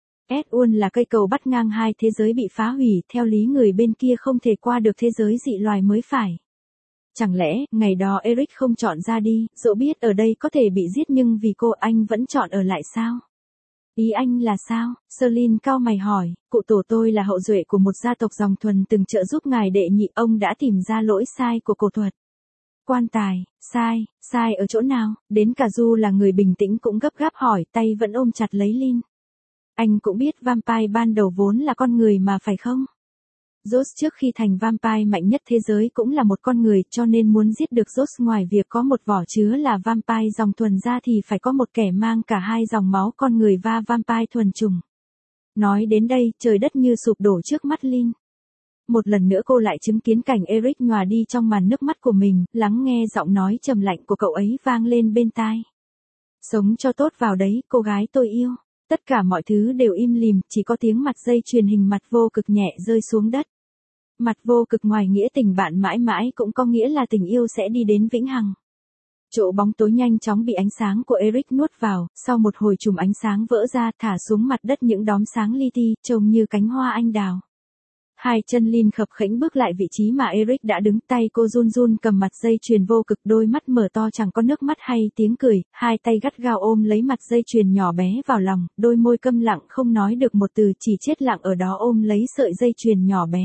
Edwin là cây cầu bắt ngang hai thế giới bị phá hủy, theo lý người bên kia không thể qua được thế giới dị loài mới phải. Chẳng lẽ, ngày đó Eric không chọn ra đi, dẫu biết ở đây có thể bị giết nhưng vì cô anh vẫn chọn ở lại sao? Ý anh là sao? Celine cau mày hỏi, cụ tổ tôi là hậu duệ của một gia tộc dòng thuần từng trợ giúp ngài đệ nhị, ông đã tìm ra lỗi sai của cổ thuật. Quan tài, sai, sai ở chỗ nào? Đến cả Du là người bình tĩnh cũng gấp gáp hỏi, tay vẫn ôm chặt lấy Lin. Anh cũng biết vampire ban đầu vốn là con người mà phải không? Joss trước khi thành vampire mạnh nhất thế giới cũng là một con người, cho nên muốn giết được Joss ngoài việc có một vỏ chứa là vampire dòng thuần ra thì phải có một kẻ mang cả hai dòng máu con người và vampire thuần chủng. Nói đến đây, trời đất như sụp đổ trước mắt Lin. Một lần nữa cô lại chứng kiến cảnh Eric nhòa đi trong màn nước mắt của mình, lắng nghe giọng nói trầm lạnh của cậu ấy vang lên bên tai. Sống cho tốt vào đấy, cô gái tôi yêu. Tất cả mọi thứ đều im lìm, chỉ có tiếng mặt dây truyền hình mặt vô cực nhẹ rơi xuống đất. Mặt vô cực ngoài nghĩa tình bạn mãi mãi cũng có nghĩa là tình yêu sẽ đi đến vĩnh hằng. Chỗ bóng tối nhanh chóng bị ánh sáng của Eric nuốt vào, sau một hồi chùm ánh sáng vỡ ra thả xuống mặt đất những đốm sáng li ti, trông như cánh hoa anh đào. Hai chân Lin khập khẽnh bước lại vị trí mà Eric đã đứng, tay cô run run cầm mặt dây chuyền vô cực, đôi mắt mở to chẳng có nước mắt hay tiếng cười, hai tay gắt gao ôm lấy mặt dây chuyền nhỏ bé vào lòng, đôi môi câm lặng không nói được một từ, chỉ chết lặng ở đó ôm lấy sợi dây chuyền nhỏ bé.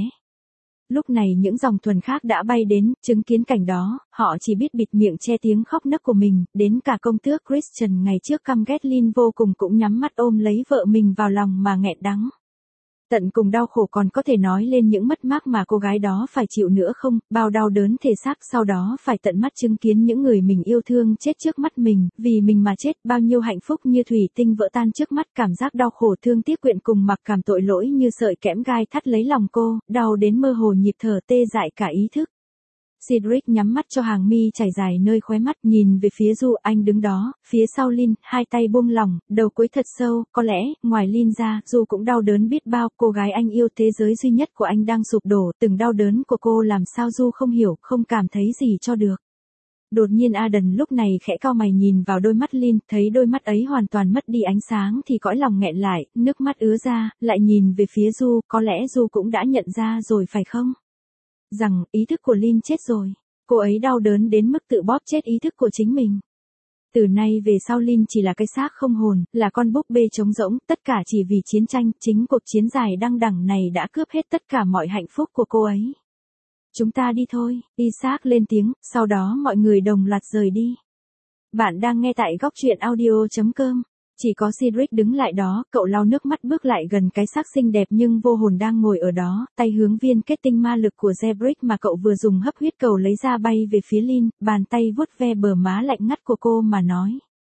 Lúc này những dòng thuần khác đã bay đến, chứng kiến cảnh đó, họ chỉ biết bịt miệng che tiếng khóc nấc của mình, đến cả công tước Christian ngày trước căm ghét Lin vô cùng cũng nhắm mắt ôm lấy vợ mình vào lòng mà nghẹn đắng. Tận cùng đau khổ còn có thể nói lên những mất mát mà cô gái đó phải chịu nữa không, bao đau đớn thể xác, sau đó phải tận mắt chứng kiến những người mình yêu thương chết trước mắt mình, vì mình mà chết, bao nhiêu hạnh phúc như thủy tinh vỡ tan trước mắt, cảm giác đau khổ thương tiếc quyện cùng mặc cảm tội lỗi như sợi kẽm gai thắt lấy lòng cô, đau đến mơ hồ nhịp thở tê dại cả ý thức. Cedric nhắm mắt cho hàng mi chảy dài nơi khóe mắt, nhìn về phía Du, anh đứng đó, phía sau Lin, hai tay buông lỏng, đầu cúi thật sâu, có lẽ, ngoài Lin ra, Du cũng đau đớn biết bao, cô gái anh yêu thế giới duy nhất của anh đang sụp đổ, từng đau đớn của cô làm sao Du không hiểu, không cảm thấy gì cho được. Đột nhiên Aden lúc này khẽ cau mày nhìn vào đôi mắt Lin, thấy đôi mắt ấy hoàn toàn mất đi ánh sáng thì cõi lòng nghẹn lại, nước mắt ứa ra, lại nhìn về phía Du, có lẽ Du cũng đã nhận ra rồi phải không? Rằng, ý thức của Lin chết rồi. Cô ấy đau đớn đến mức tự bóp chết ý thức của chính mình. Từ nay về sau Lin chỉ là cái xác không hồn, là con búp bê trống rỗng, tất cả chỉ vì chiến tranh, chính cuộc chiến dài đăng đẳng này đã cướp hết tất cả mọi hạnh phúc của cô ấy. Chúng ta đi thôi, Isaac lên tiếng, sau đó mọi người đồng loạt rời đi. Bạn đang nghe tại góc truyện audio chấm com. Chỉ có Cedric đứng lại đó, cậu lau nước mắt bước lại gần cái xác xinh đẹp nhưng vô hồn đang ngồi ở đó, tay hướng viên kết tinh ma lực của Cedric mà cậu vừa dùng hấp huyết cầu lấy ra bay về phía Lin, bàn tay vuốt ve bờ má lạnh ngắt của cô mà nói.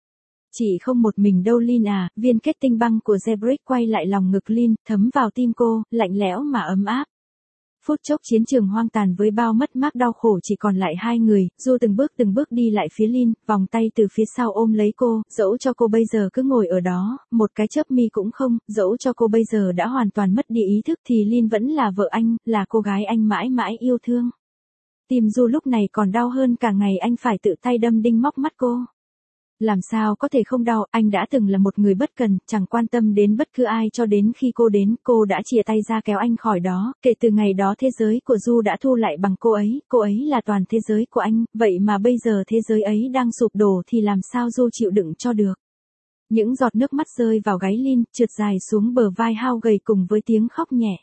Chỉ không một mình đâu Lin à, viên kết tinh băng của Cedric quay lại lòng ngực Lin, thấm vào tim cô, lạnh lẽo mà ấm áp. Phút chốc chiến trường hoang tàn với bao mất mát đau khổ chỉ còn lại hai người, Du từng bước từng bước đi lại phía Lin, vòng tay từ phía sau ôm lấy cô, dẫu cho cô bây giờ cứ ngồi ở đó, một cái chớp mi cũng không, dẫu cho cô bây giờ đã hoàn toàn mất đi ý thức thì Lin vẫn là vợ anh, là cô gái anh mãi mãi yêu thương. Tim Du lúc này còn đau hơn cả ngày anh phải tự tay đâm đinh móc mắt cô. Làm sao có thể không đau, anh đã từng là một người bất cần, chẳng quan tâm đến bất cứ ai cho đến khi cô đến, cô đã chìa tay ra kéo anh khỏi đó, kể từ ngày đó thế giới của Du đã thu lại bằng cô ấy, cô ấy là toàn thế giới của anh, vậy mà bây giờ thế giới ấy đang sụp đổ thì làm sao Du chịu đựng cho được. Những giọt nước mắt rơi vào gáy Lin, trượt dài xuống bờ vai hao gầy cùng với tiếng khóc nhẹ.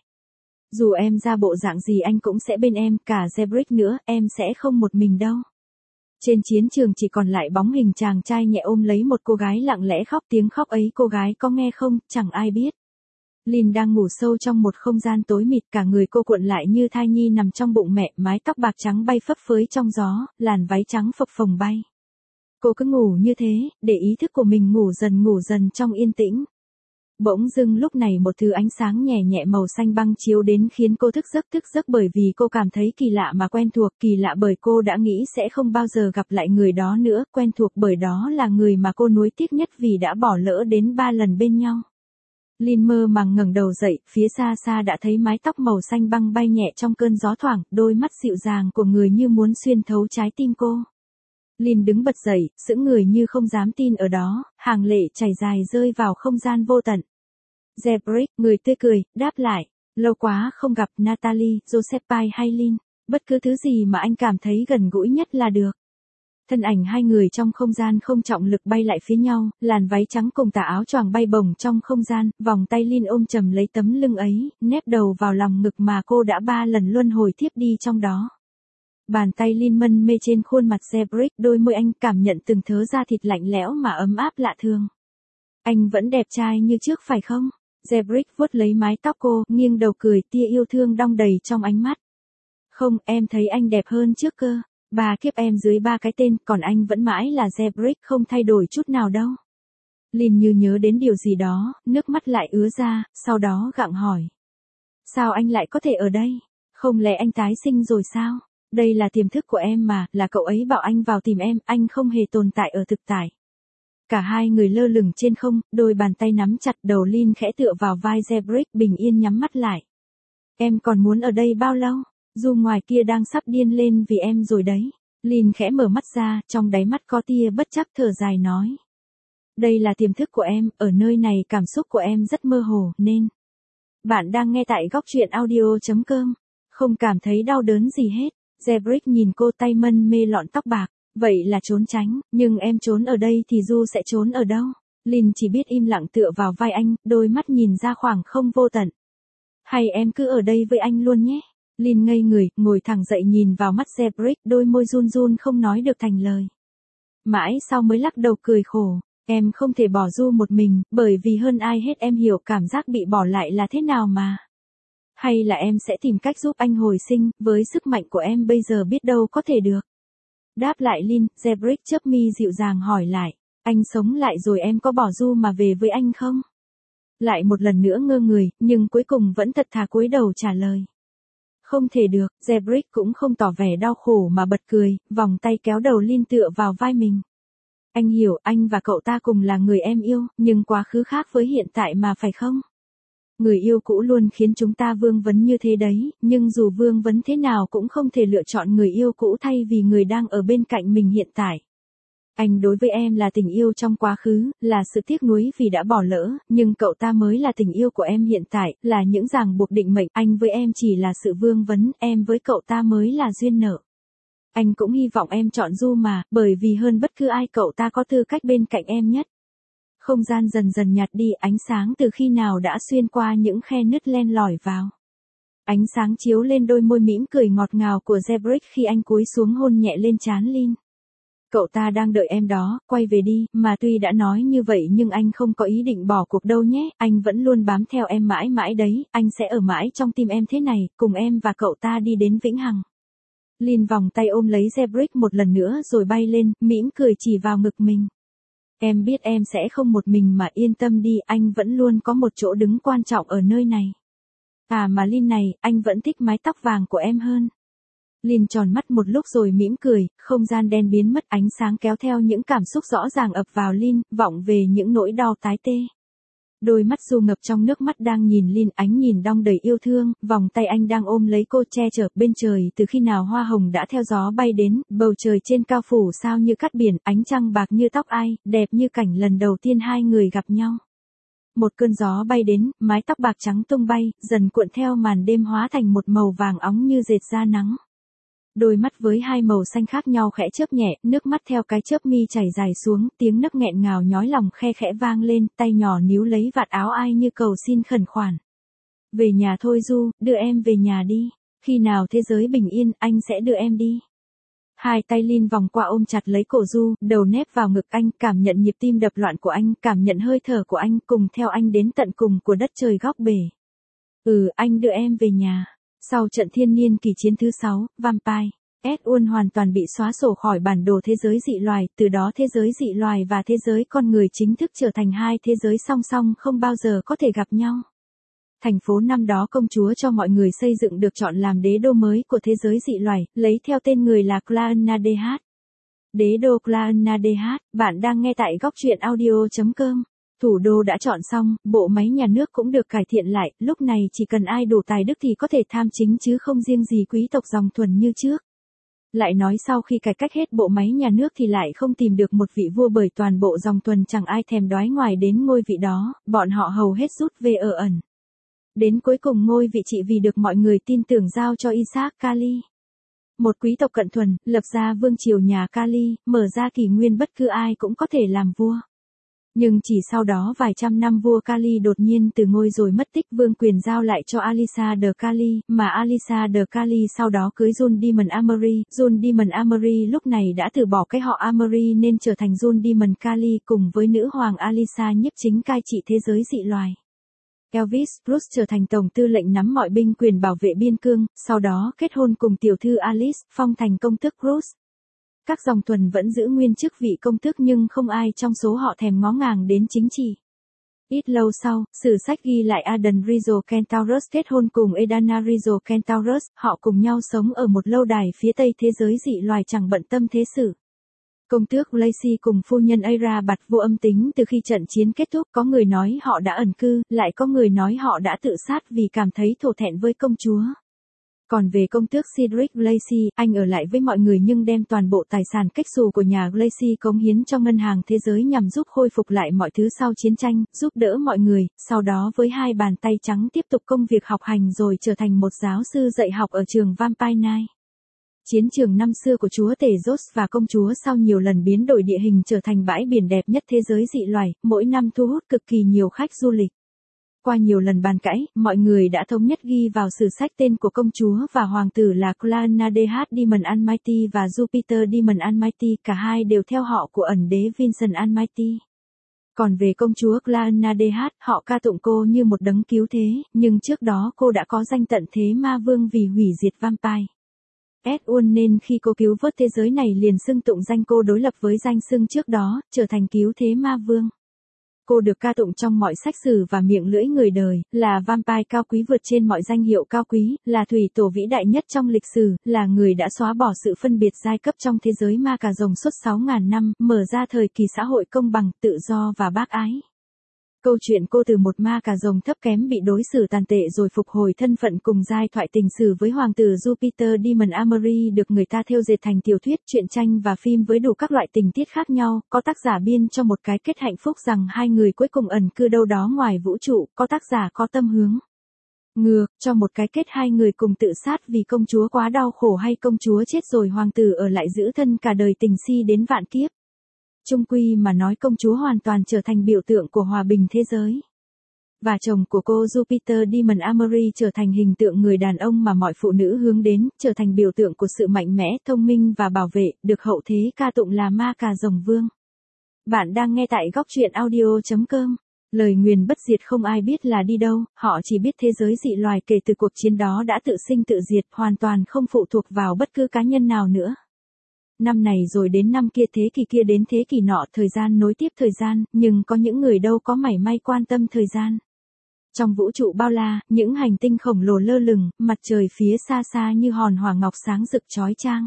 Dù em ra bộ dạng gì anh cũng sẽ bên em, cả Cedric nữa, em sẽ không một mình đâu. Trên chiến trường chỉ còn lại bóng hình chàng trai nhẹ ôm lấy một cô gái lặng lẽ khóc, tiếng khóc ấy cô gái có nghe không, chẳng ai biết. Lin đang ngủ sâu trong một không gian tối mịt, cả người cô cuộn lại như thai nhi nằm trong bụng mẹ, mái tóc bạc trắng bay phấp phới trong gió, làn váy trắng phập phồng bay. Cô cứ ngủ như thế, để ý thức của mình ngủ dần ngủ dần trong yên tĩnh. Bỗng dưng lúc này một thứ ánh sáng nhẹ nhẹ màu xanh băng chiếu đến khiến cô thức giấc thức giấc bởi vì cô cảm thấy kỳ lạ mà quen thuộc, kỳ lạ bởi cô đã nghĩ sẽ không bao giờ gặp lại người đó nữa, quen thuộc bởi đó là người mà cô nuối tiếc nhất vì đã bỏ lỡ đến ba lần bên nhau. Lin mơ màng ngẩng đầu dậy, phía xa xa đã thấy mái tóc màu xanh băng bay nhẹ trong cơn gió thoảng, đôi mắt dịu dàng của người như muốn xuyên thấu trái tim cô. Lin đứng bật dậy, sững người như không dám tin ở đó, hàng lệ chảy dài rơi vào không gian vô tận. Cedric, người tươi cười, đáp lại, lâu quá không gặp Natalie, Josephine hay Lin, bất cứ thứ gì mà anh cảm thấy gần gũi nhất là được. Thân ảnh hai người trong không gian không trọng lực bay lại phía nhau, làn váy trắng cùng tà áo choàng bay bổng trong không gian, vòng tay Lin ôm chầm lấy tấm lưng ấy, nép đầu vào lòng ngực mà cô đã ba lần luân hồi tiếp đi trong đó. Bàn tay Lin mân mê trên khuôn mặt Cedric, đôi môi anh cảm nhận từng thớ da thịt lạnh lẽo mà ấm áp lạ thường. Anh vẫn đẹp trai như trước phải không? Cedric vuốt lấy mái tóc cô, nghiêng đầu cười, tia yêu thương đong đầy trong ánh mắt. Không, em thấy anh đẹp hơn trước cơ. Ba kiếp em dưới ba cái tên, còn anh vẫn mãi là Cedric, không thay đổi chút nào đâu. Lin như nhớ đến điều gì đó, nước mắt lại ứa ra, sau đó gặng hỏi. Sao anh lại có thể ở đây? Không lẽ anh tái sinh rồi sao? Đây là tiềm thức của em mà, là cậu ấy bảo anh vào tìm em, anh không hề tồn tại ở thực tại. Cả hai người lơ lửng trên không, đôi bàn tay nắm chặt, đầu Lin khẽ tựa vào vai Cedric, bình yên nhắm mắt lại. Em còn muốn ở đây bao lâu? Du ngoài kia đang sắp điên lên vì em rồi đấy. Lin khẽ mở mắt ra, trong đáy mắt có tia bất chấp thở dài nói. Đây là tiềm thức của em, ở nơi này cảm xúc của em rất mơ hồ, nên. Bạn đang nghe tại góc truyện audio chấm com. Không cảm thấy đau đớn gì hết. Cedric nhìn cô, tay mân mê lọn tóc bạc. Vậy là trốn tránh, nhưng em trốn ở đây thì Du sẽ trốn ở đâu? Lin chỉ biết im lặng tựa vào vai anh, đôi mắt nhìn ra khoảng không vô tận. Hay em cứ ở đây với anh luôn nhé? Lin ngây người, ngồi thẳng dậy nhìn vào mắt Cedric, đôi môi run run không nói được thành lời. Mãi sau mới lắc đầu cười khổ, em không thể bỏ Du một mình, bởi vì hơn ai hết em hiểu cảm giác bị bỏ lại là thế nào mà. Hay là em sẽ tìm cách giúp anh hồi sinh, với sức mạnh của em bây giờ biết đâu có thể được. Đáp lại Lin, Cedric chớp mi dịu dàng hỏi lại, anh sống lại rồi em có bỏ Du mà về với anh không? Lại một lần nữa ngơ người, nhưng cuối cùng vẫn thật thà cúi đầu trả lời. Không thể được, Cedric cũng không tỏ vẻ đau khổ mà bật cười, vòng tay kéo đầu Lin tựa vào vai mình. Anh hiểu, anh và cậu ta cùng là người em yêu, nhưng quá khứ khác với hiện tại mà phải không? Người yêu cũ luôn khiến chúng ta vương vấn như thế đấy, nhưng dù vương vấn thế nào cũng không thể lựa chọn người yêu cũ thay vì người đang ở bên cạnh mình hiện tại. Anh đối với em là tình yêu trong quá khứ, là sự tiếc nuối vì đã bỏ lỡ, nhưng cậu ta mới là tình yêu của em hiện tại, là những ràng buộc định mệnh. Anh với em chỉ là sự vương vấn, em với cậu ta mới là duyên nợ. Anh cũng hy vọng em chọn Du mà, bởi vì hơn bất cứ ai cậu ta có tư cách bên cạnh em nhất. Không gian dần dần nhạt đi, ánh sáng từ khi nào đã xuyên qua những khe nứt len lỏi vào. Ánh sáng chiếu lên đôi môi mỉm cười ngọt ngào của Zebrick khi anh cúi xuống hôn nhẹ lên trán Lin. Cậu ta đang đợi em đó, quay về đi, mà tuy đã nói như vậy nhưng anh không có ý định bỏ cuộc đâu nhé, anh vẫn luôn bám theo em mãi mãi đấy, anh sẽ ở mãi trong tim em thế này, cùng em và cậu ta đi đến vĩnh hằng. Lin vòng tay ôm lấy Zebrick một lần nữa rồi bay lên, mỉm cười chỉ vào ngực mình. Em biết em sẽ không một mình mà yên tâm đi, anh vẫn luôn có một chỗ đứng quan trọng ở nơi này. À mà Lin này, anh vẫn thích mái tóc vàng của em hơn. Lin tròn mắt một lúc rồi mỉm cười, không gian đen biến mất, ánh sáng kéo theo những cảm xúc rõ ràng ập vào Lin, vọng về những nỗi đau tái tê. Đôi mắt Du ngập trong nước mắt đang nhìn Lin, ánh nhìn đong đầy yêu thương, vòng tay anh đang ôm lấy cô che chở. Bên trời từ khi nào hoa hồng đã theo gió bay đến, bầu trời trên cao phủ sao như cát biển, ánh trăng bạc như tóc ai, đẹp như cảnh lần đầu tiên hai người gặp nhau. Một cơn gió bay đến, mái tóc bạc trắng tung bay, dần cuộn theo màn đêm hóa thành một màu vàng óng như dệt da nắng. Đôi mắt với hai màu xanh khác nhau khẽ chớp nhẹ, nước mắt theo cái chớp mi chảy dài xuống, tiếng nấc nghẹn ngào nhói lòng khe khẽ vang lên, tay nhỏ níu lấy vạt áo ai như cầu xin khẩn khoản. Về nhà thôi Du, đưa em về nhà đi. Khi nào thế giới bình yên, anh sẽ đưa em đi. Hai tay Lin vòng qua ôm chặt lấy cổ Du, đầu nép vào ngực anh, cảm nhận nhịp tim đập loạn của anh, cảm nhận hơi thở của anh, cùng theo anh đến tận cùng của đất trời góc bể. Ừ, anh đưa em về nhà. Sau trận thiên niên kỳ chiến thứ sáu, Vampire Edward hoàn toàn bị xóa sổ khỏi bản đồ thế giới dị loài, từ đó thế giới dị loài và thế giới con người chính thức trở thành hai thế giới song song không bao giờ có thể gặp nhau. Thành phố năm đó công chúa cho mọi người xây dựng được chọn làm đế đô mới của thế giới dị loài, lấy theo tên người là Clannadh. Đế đô Clannadh, bạn đang nghe tại góc truyện audio chấm com. Thủ đô đã chọn xong, bộ máy nhà nước cũng được cải thiện lại, lúc này chỉ cần ai đủ tài đức thì có thể tham chính chứ không riêng gì quý tộc dòng thuần như trước. Lại nói sau khi cải cách hết bộ máy nhà nước thì lại không tìm được một vị vua bởi toàn bộ dòng thuần chẳng ai thèm đoái ngoài đến ngôi vị đó, bọn họ hầu hết rút về ở ẩn. Đến cuối cùng ngôi vị trị vì được mọi người tin tưởng giao cho Isaac Kali. Một quý tộc cận thuần, lập ra vương triều nhà Kali, mở ra kỷ nguyên bất cứ ai cũng có thể làm vua. Nhưng chỉ sau đó vài trăm năm vua Kali đột nhiên từ ngôi rồi mất tích, vương quyền giao lại cho Alisa de Kali, mà Alisa de Kali sau đó cưới Jun Demon Amory. Jun Demon Amory lúc này đã từ bỏ cái họ Amory nên trở thành Jun Demon Kali cùng với nữ hoàng Alisa nhiếp chính cai trị thế giới dị loài. Elvis Bruce trở thành tổng tư lệnh nắm mọi binh quyền bảo vệ biên cương, sau đó kết hôn cùng tiểu thư Alice, phong thành công tước Bruce. Các dòng thuần vẫn giữ nguyên chức vị công tước nhưng không ai trong số họ thèm ngó ngàng đến chính trị. Ít lâu sau, sử sách ghi lại Adan Rizzo Kentaurus kết hôn cùng Edana Rizzo Kentaurus, họ cùng nhau sống ở một lâu đài phía tây thế giới dị loài chẳng bận tâm thế sự. Công tước Lacey cùng phu nhân Aira bặt vô âm tính từ khi trận chiến kết thúc, có người nói họ đã ẩn cư, lại có người nói họ đã tự sát vì cảm thấy thổ thẹn với công chúa. Còn về công tước Cedric Lacey, anh ở lại với mọi người nhưng đem toàn bộ tài sản cách xù của nhà Lacey cống hiến cho ngân hàng thế giới nhằm giúp khôi phục lại mọi thứ sau chiến tranh, giúp đỡ mọi người, sau đó với hai bàn tay trắng tiếp tục công việc học hành rồi trở thành một giáo sư dạy học ở trường Vampire Night. Chiến trường năm xưa của chúa tể Joss và công chúa sau nhiều lần biến đổi địa hình trở thành bãi biển đẹp nhất thế giới dị loài, mỗi năm thu hút cực kỳ nhiều khách du lịch. Qua nhiều lần bàn cãi, mọi người đã thống nhất ghi vào sử sách tên của công chúa và hoàng tử là Clannadh Demon Almighty và Jupiter Demon Almighty, cả hai đều theo họ của ẩn đế Vincent Almighty. Còn về công chúa Clannadh, họ ca tụng cô như một đấng cứu thế, nhưng trước đó cô đã có danh tận thế ma vương vì hủy diệt vampire. Edward nên khi cô cứu vớt thế giới này liền xưng tụng danh cô đối lập với danh xưng trước đó, trở thành cứu thế ma vương. Cô được ca tụng trong mọi sách sử và miệng lưỡi người đời, là vampire cao quý vượt trên mọi danh hiệu cao quý, là thủy tổ vĩ đại nhất trong lịch sử, là người đã xóa bỏ sự phân biệt giai cấp trong thế giới ma cà rồng suốt sáu ngàn năm, mở ra thời kỳ xã hội công bằng, tự do và bác ái. Câu chuyện cô từ một ma cà rồng thấp kém bị đối xử tàn tệ rồi phục hồi thân phận cùng giai thoại tình sử với hoàng tử Jupiter Demon Amory được người ta thêu dệt thành tiểu thuyết, truyện tranh và phim với đủ các loại tình tiết khác nhau, có tác giả biên cho một cái kết hạnh phúc rằng hai người cuối cùng ẩn cư đâu đó ngoài vũ trụ, có tác giả có tâm hướng ngược, cho một cái kết hai người cùng tự sát vì công chúa quá đau khổ hay công chúa chết rồi hoàng tử ở lại giữ thân cả đời tình si đến vạn kiếp. Chung quy mà nói công chúa hoàn toàn trở thành biểu tượng của hòa bình thế giới. Và chồng của cô Jupiter Demon Amory trở thành hình tượng người đàn ông mà mọi phụ nữ hướng đến, trở thành biểu tượng của sự mạnh mẽ, thông minh và bảo vệ, được hậu thế ca tụng là ma cà rồng vương. Bạn đang nghe tại góc truyện audio chấm com. Lời nguyền bất diệt không ai biết là đi đâu, họ chỉ biết thế giới dị loài kể từ cuộc chiến đó đã tự sinh tự diệt, hoàn toàn không phụ thuộc vào bất cứ cá nhân nào nữa. Năm này rồi đến năm kia, thế kỷ kia đến thế kỷ nọ, thời gian nối tiếp thời gian, nhưng có những người đâu có mảy may quan tâm thời gian. Trong vũ trụ bao la, những hành tinh khổng lồ lơ lửng, mặt trời phía xa xa như hòn hỏa ngọc sáng rực chói chang.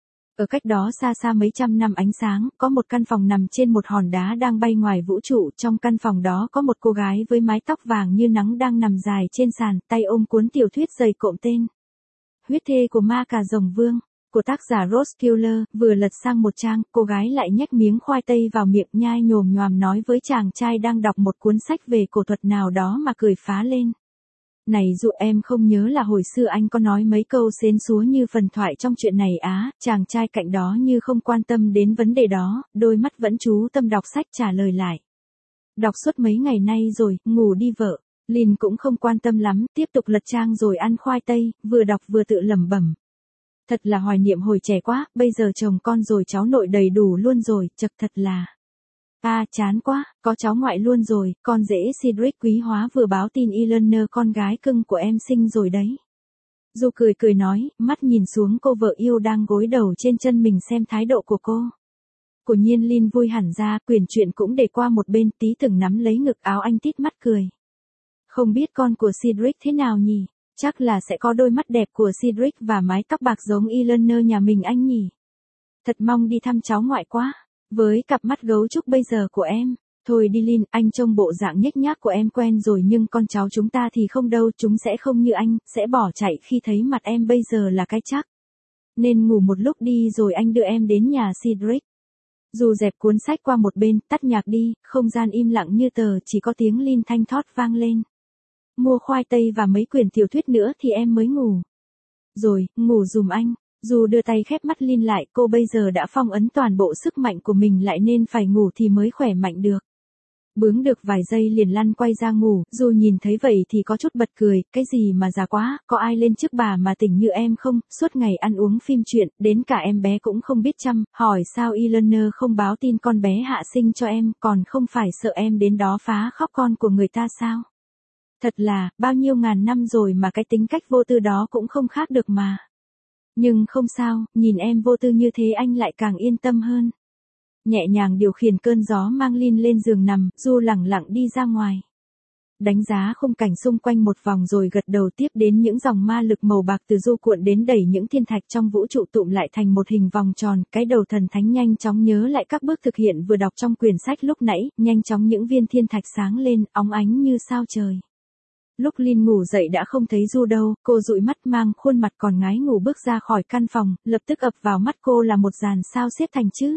Ở cách đó xa xa mấy trăm năm ánh sáng, có một căn phòng nằm trên một hòn đá đang bay ngoài vũ trụ, trong căn phòng đó có một cô gái với mái tóc vàng như nắng đang nằm dài trên sàn, tay ôm cuốn tiểu thuyết dày cộm tên Huyết thê của ma cà rồng vương, của tác giả Rose Killer. Vừa lật sang một trang, cô gái lại nhét miếng khoai tây vào miệng nhai nhồm nhoàm nói với chàng trai đang đọc một cuốn sách về cổ thuật nào đó mà cười phá lên. Này dụ em không nhớ là hồi xưa anh có nói mấy câu xến xúa như phần thoại trong chuyện này á, chàng trai cạnh đó như không quan tâm đến vấn đề đó, đôi mắt vẫn chú tâm đọc sách trả lời lại. Đọc suốt mấy ngày nay rồi, ngủ đi vợ. Lin cũng không quan tâm lắm, tiếp tục lật trang rồi ăn khoai tây, vừa đọc vừa tự lẩm bẩm. Thật là hoài niệm hồi trẻ quá, bây giờ chồng con rồi cháu nội đầy đủ luôn rồi, chật thật là. À chán quá, có cháu ngoại luôn rồi, con rể Cedric quý hóa vừa báo tin Eleanor con gái cưng của em sinh rồi đấy. Du cười cười nói, mắt nhìn xuống cô vợ yêu đang gối đầu trên chân mình xem thái độ của cô. Của nhiên Lin vui hẳn ra, quyển truyện cũng để qua một bên, tí từng nắm lấy ngực áo anh tít mắt cười. Không biết con của Cedric thế nào nhỉ? Chắc là sẽ có đôi mắt đẹp của Cedric và mái tóc bạc giống Eleanor nhà mình anh nhỉ. Thật mong đi thăm cháu ngoại quá. Với cặp mắt gấu trúc bây giờ của em. Thôi đi Lin, anh trông bộ dạng nhếch nhác của em quen rồi nhưng con cháu chúng ta thì không đâu, chúng sẽ không như anh, sẽ bỏ chạy khi thấy mặt em bây giờ là cái chắc. Nên ngủ một lúc đi rồi anh đưa em đến nhà Cedric. Dù dẹp cuốn sách qua một bên, tắt nhạc đi, không gian im lặng như tờ, chỉ có tiếng Lin thanh thót vang lên. Mua khoai tây và mấy quyển tiểu thuyết nữa thì em mới ngủ. Rồi, ngủ dùm anh. Dù đưa tay khép mắt Lin lại, cô bây giờ đã phong ấn toàn bộ sức mạnh của mình lại nên phải ngủ thì mới khỏe mạnh được. Bướng được vài giây liền lăn quay ra ngủ, dù nhìn thấy vậy thì có chút bật cười, cái gì mà già quá, có ai lên trước bà mà tỉnh như em không, suốt ngày ăn uống phim truyện, đến cả em bé cũng không biết chăm, hỏi sao Eleanor không báo tin con bé hạ sinh cho em, còn không phải sợ em đến đó phá khóc con của người ta sao? Thật là, bao nhiêu ngàn năm rồi mà cái tính cách vô tư đó cũng không khác được mà. Nhưng không sao, nhìn em vô tư như thế anh lại càng yên tâm hơn. Nhẹ nhàng điều khiển cơn gió mang Lin lên giường nằm, Du lẳng lặng đi ra ngoài. Đánh giá khung cảnh xung quanh một vòng rồi gật đầu tiếp đến những dòng ma lực màu bạc từ Du cuộn đến đẩy những thiên thạch trong vũ trụ tụm lại thành một hình vòng tròn, cái đầu thần thánh nhanh chóng nhớ lại các bước thực hiện vừa đọc trong quyển sách lúc nãy, nhanh chóng những viên thiên thạch sáng lên, óng ánh như sao trời. Lúc Lin ngủ dậy đã không thấy Du đâu, cô dụi mắt mang khuôn mặt còn ngái ngủ bước ra khỏi căn phòng, lập tức ập vào mắt cô là một dàn sao xếp thành chữ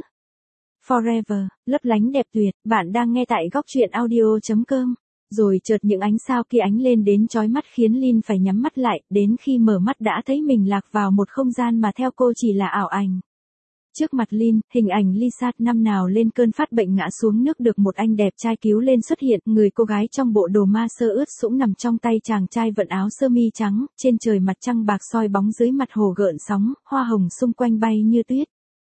Forever, lấp lánh đẹp tuyệt, bạn đang nghe tại góc truyện audio chấm com. Rồi chợt những ánh sao kia ánh lên đến chói mắt khiến Lin phải nhắm mắt lại, đến khi mở mắt đã thấy mình lạc vào một không gian mà theo cô chỉ là ảo ảnh. Trước mặt Lin, hình ảnh Lisa năm nào lên cơn phát bệnh ngã xuống nước được một anh đẹp trai cứu lên xuất hiện, người cô gái trong bộ đồ ma sơ ướt sũng nằm trong tay chàng trai vận áo sơ mi trắng, trên trời mặt trăng bạc soi bóng dưới mặt hồ gợn sóng, hoa hồng xung quanh bay như tuyết.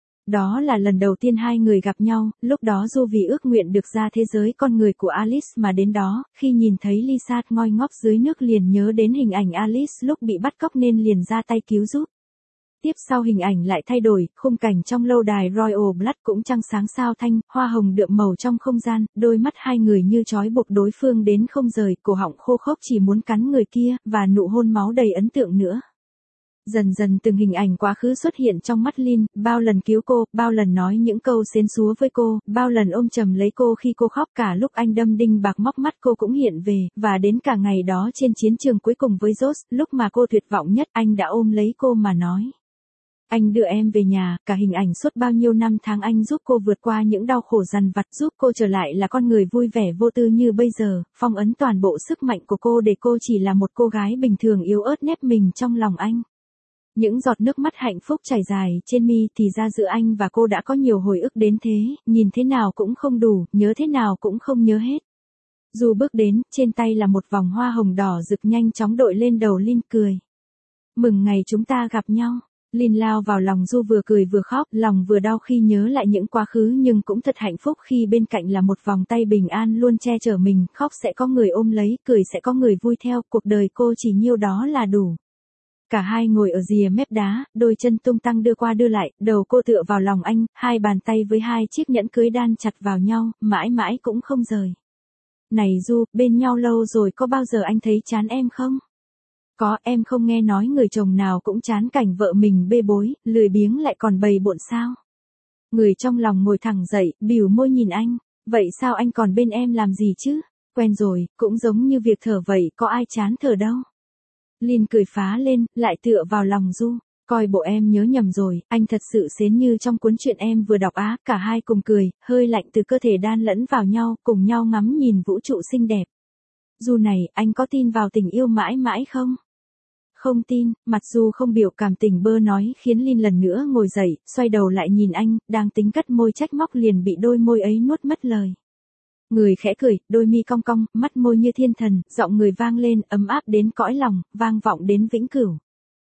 Đó là lần đầu tiên hai người gặp nhau, lúc đó Du vì ước nguyện được ra thế giới con người của Alice mà đến đó, khi nhìn thấy Lisa ngoi ngóp dưới nước liền nhớ đến hình ảnh Alice lúc bị bắt cóc nên liền ra tay cứu giúp. Tiếp sau hình ảnh lại thay đổi, khung cảnh trong lâu đài Royal Blood cũng trăng sáng sao thanh, hoa hồng đượm màu trong không gian, đôi mắt hai người như trói buộc đối phương đến không rời, cổ họng khô khốc chỉ muốn cắn người kia, và nụ hôn máu đầy ấn tượng nữa. Dần dần từng hình ảnh quá khứ xuất hiện trong mắt Lin, bao lần cứu cô, bao lần nói những câu xến xúa với cô, bao lần ôm chầm lấy cô khi cô khóc, cả lúc anh đâm đinh bạc móc mắt cô cũng hiện về, và đến cả ngày đó trên chiến trường cuối cùng với Josh, lúc mà cô tuyệt vọng nhất, anh đã ôm lấy cô mà nói. Anh đưa em về nhà, cả hình ảnh suốt bao nhiêu năm tháng anh giúp cô vượt qua những đau khổ dằn vặt, giúp cô trở lại là con người vui vẻ vô tư như bây giờ, phong ấn toàn bộ sức mạnh của cô để cô chỉ là một cô gái bình thường yếu ớt nép mình trong lòng anh. Những giọt nước mắt hạnh phúc chảy dài trên mi, thì ra giữa anh và cô đã có nhiều hồi ức đến thế, nhìn thế nào cũng không đủ, nhớ thế nào cũng không nhớ hết. Du bước đến, trên tay là một vòng hoa hồng đỏ rực nhanh chóng đội lên đầu Lin, cười. Mừng ngày chúng ta gặp nhau. Lin lao vào lòng Du vừa cười vừa khóc, lòng vừa đau khi nhớ lại những quá khứ nhưng cũng thật hạnh phúc khi bên cạnh là một vòng tay bình an luôn che chở mình, khóc sẽ có người ôm lấy, cười sẽ có người vui theo, cuộc đời cô chỉ nhiêu đó là đủ. Cả hai ngồi ở rìa mép đá, đôi chân tung tăng đưa qua đưa lại, đầu cô tựa vào lòng anh, hai bàn tay với hai chiếc nhẫn cưới đan chặt vào nhau, mãi mãi cũng không rời. Này Du, bên nhau lâu rồi có bao giờ anh thấy chán em không? Có, em không nghe nói người chồng nào cũng chán cảnh vợ mình bê bối, lười biếng lại còn bày bộn sao? Người trong lòng ngồi thẳng dậy, bỉu môi nhìn anh, vậy sao anh còn bên em làm gì chứ? Quen rồi, cũng giống như việc thở vậy, có ai chán thở đâu. Lin cười phá lên, lại tựa vào lòng Du, coi bộ em nhớ nhầm rồi, anh thật sự xến như trong cuốn truyện em vừa đọc á, cả hai cùng cười, hơi lạnh từ cơ thể đan lẫn vào nhau, cùng nhau ngắm nhìn vũ trụ xinh đẹp. Du này, anh có tin vào tình yêu mãi mãi không? Không tin, mặt Du không biểu cảm, tình bơ nói khiến Lin lần nữa ngồi dậy, xoay đầu lại nhìn anh, đang tính cất môi trách móc liền bị đôi môi ấy nuốt mất lời. Người khẽ cười, đôi mi cong cong, mắt môi như thiên thần, giọng người vang lên, ấm áp đến cõi lòng, vang vọng đến vĩnh cửu.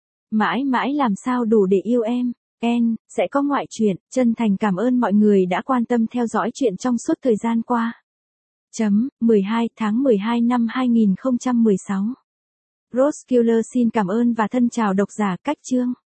Mãi mãi làm sao đủ để yêu em, En, sẽ có ngoại truyện, chân thành cảm ơn mọi người đã quan tâm theo dõi chuyện trong suốt thời gian qua. Chấm, mười hai tháng mười hai năm hai nghìn không trăm mười sáu. Rose Killer xin cảm ơn và thân chào độc giả. Cách chương.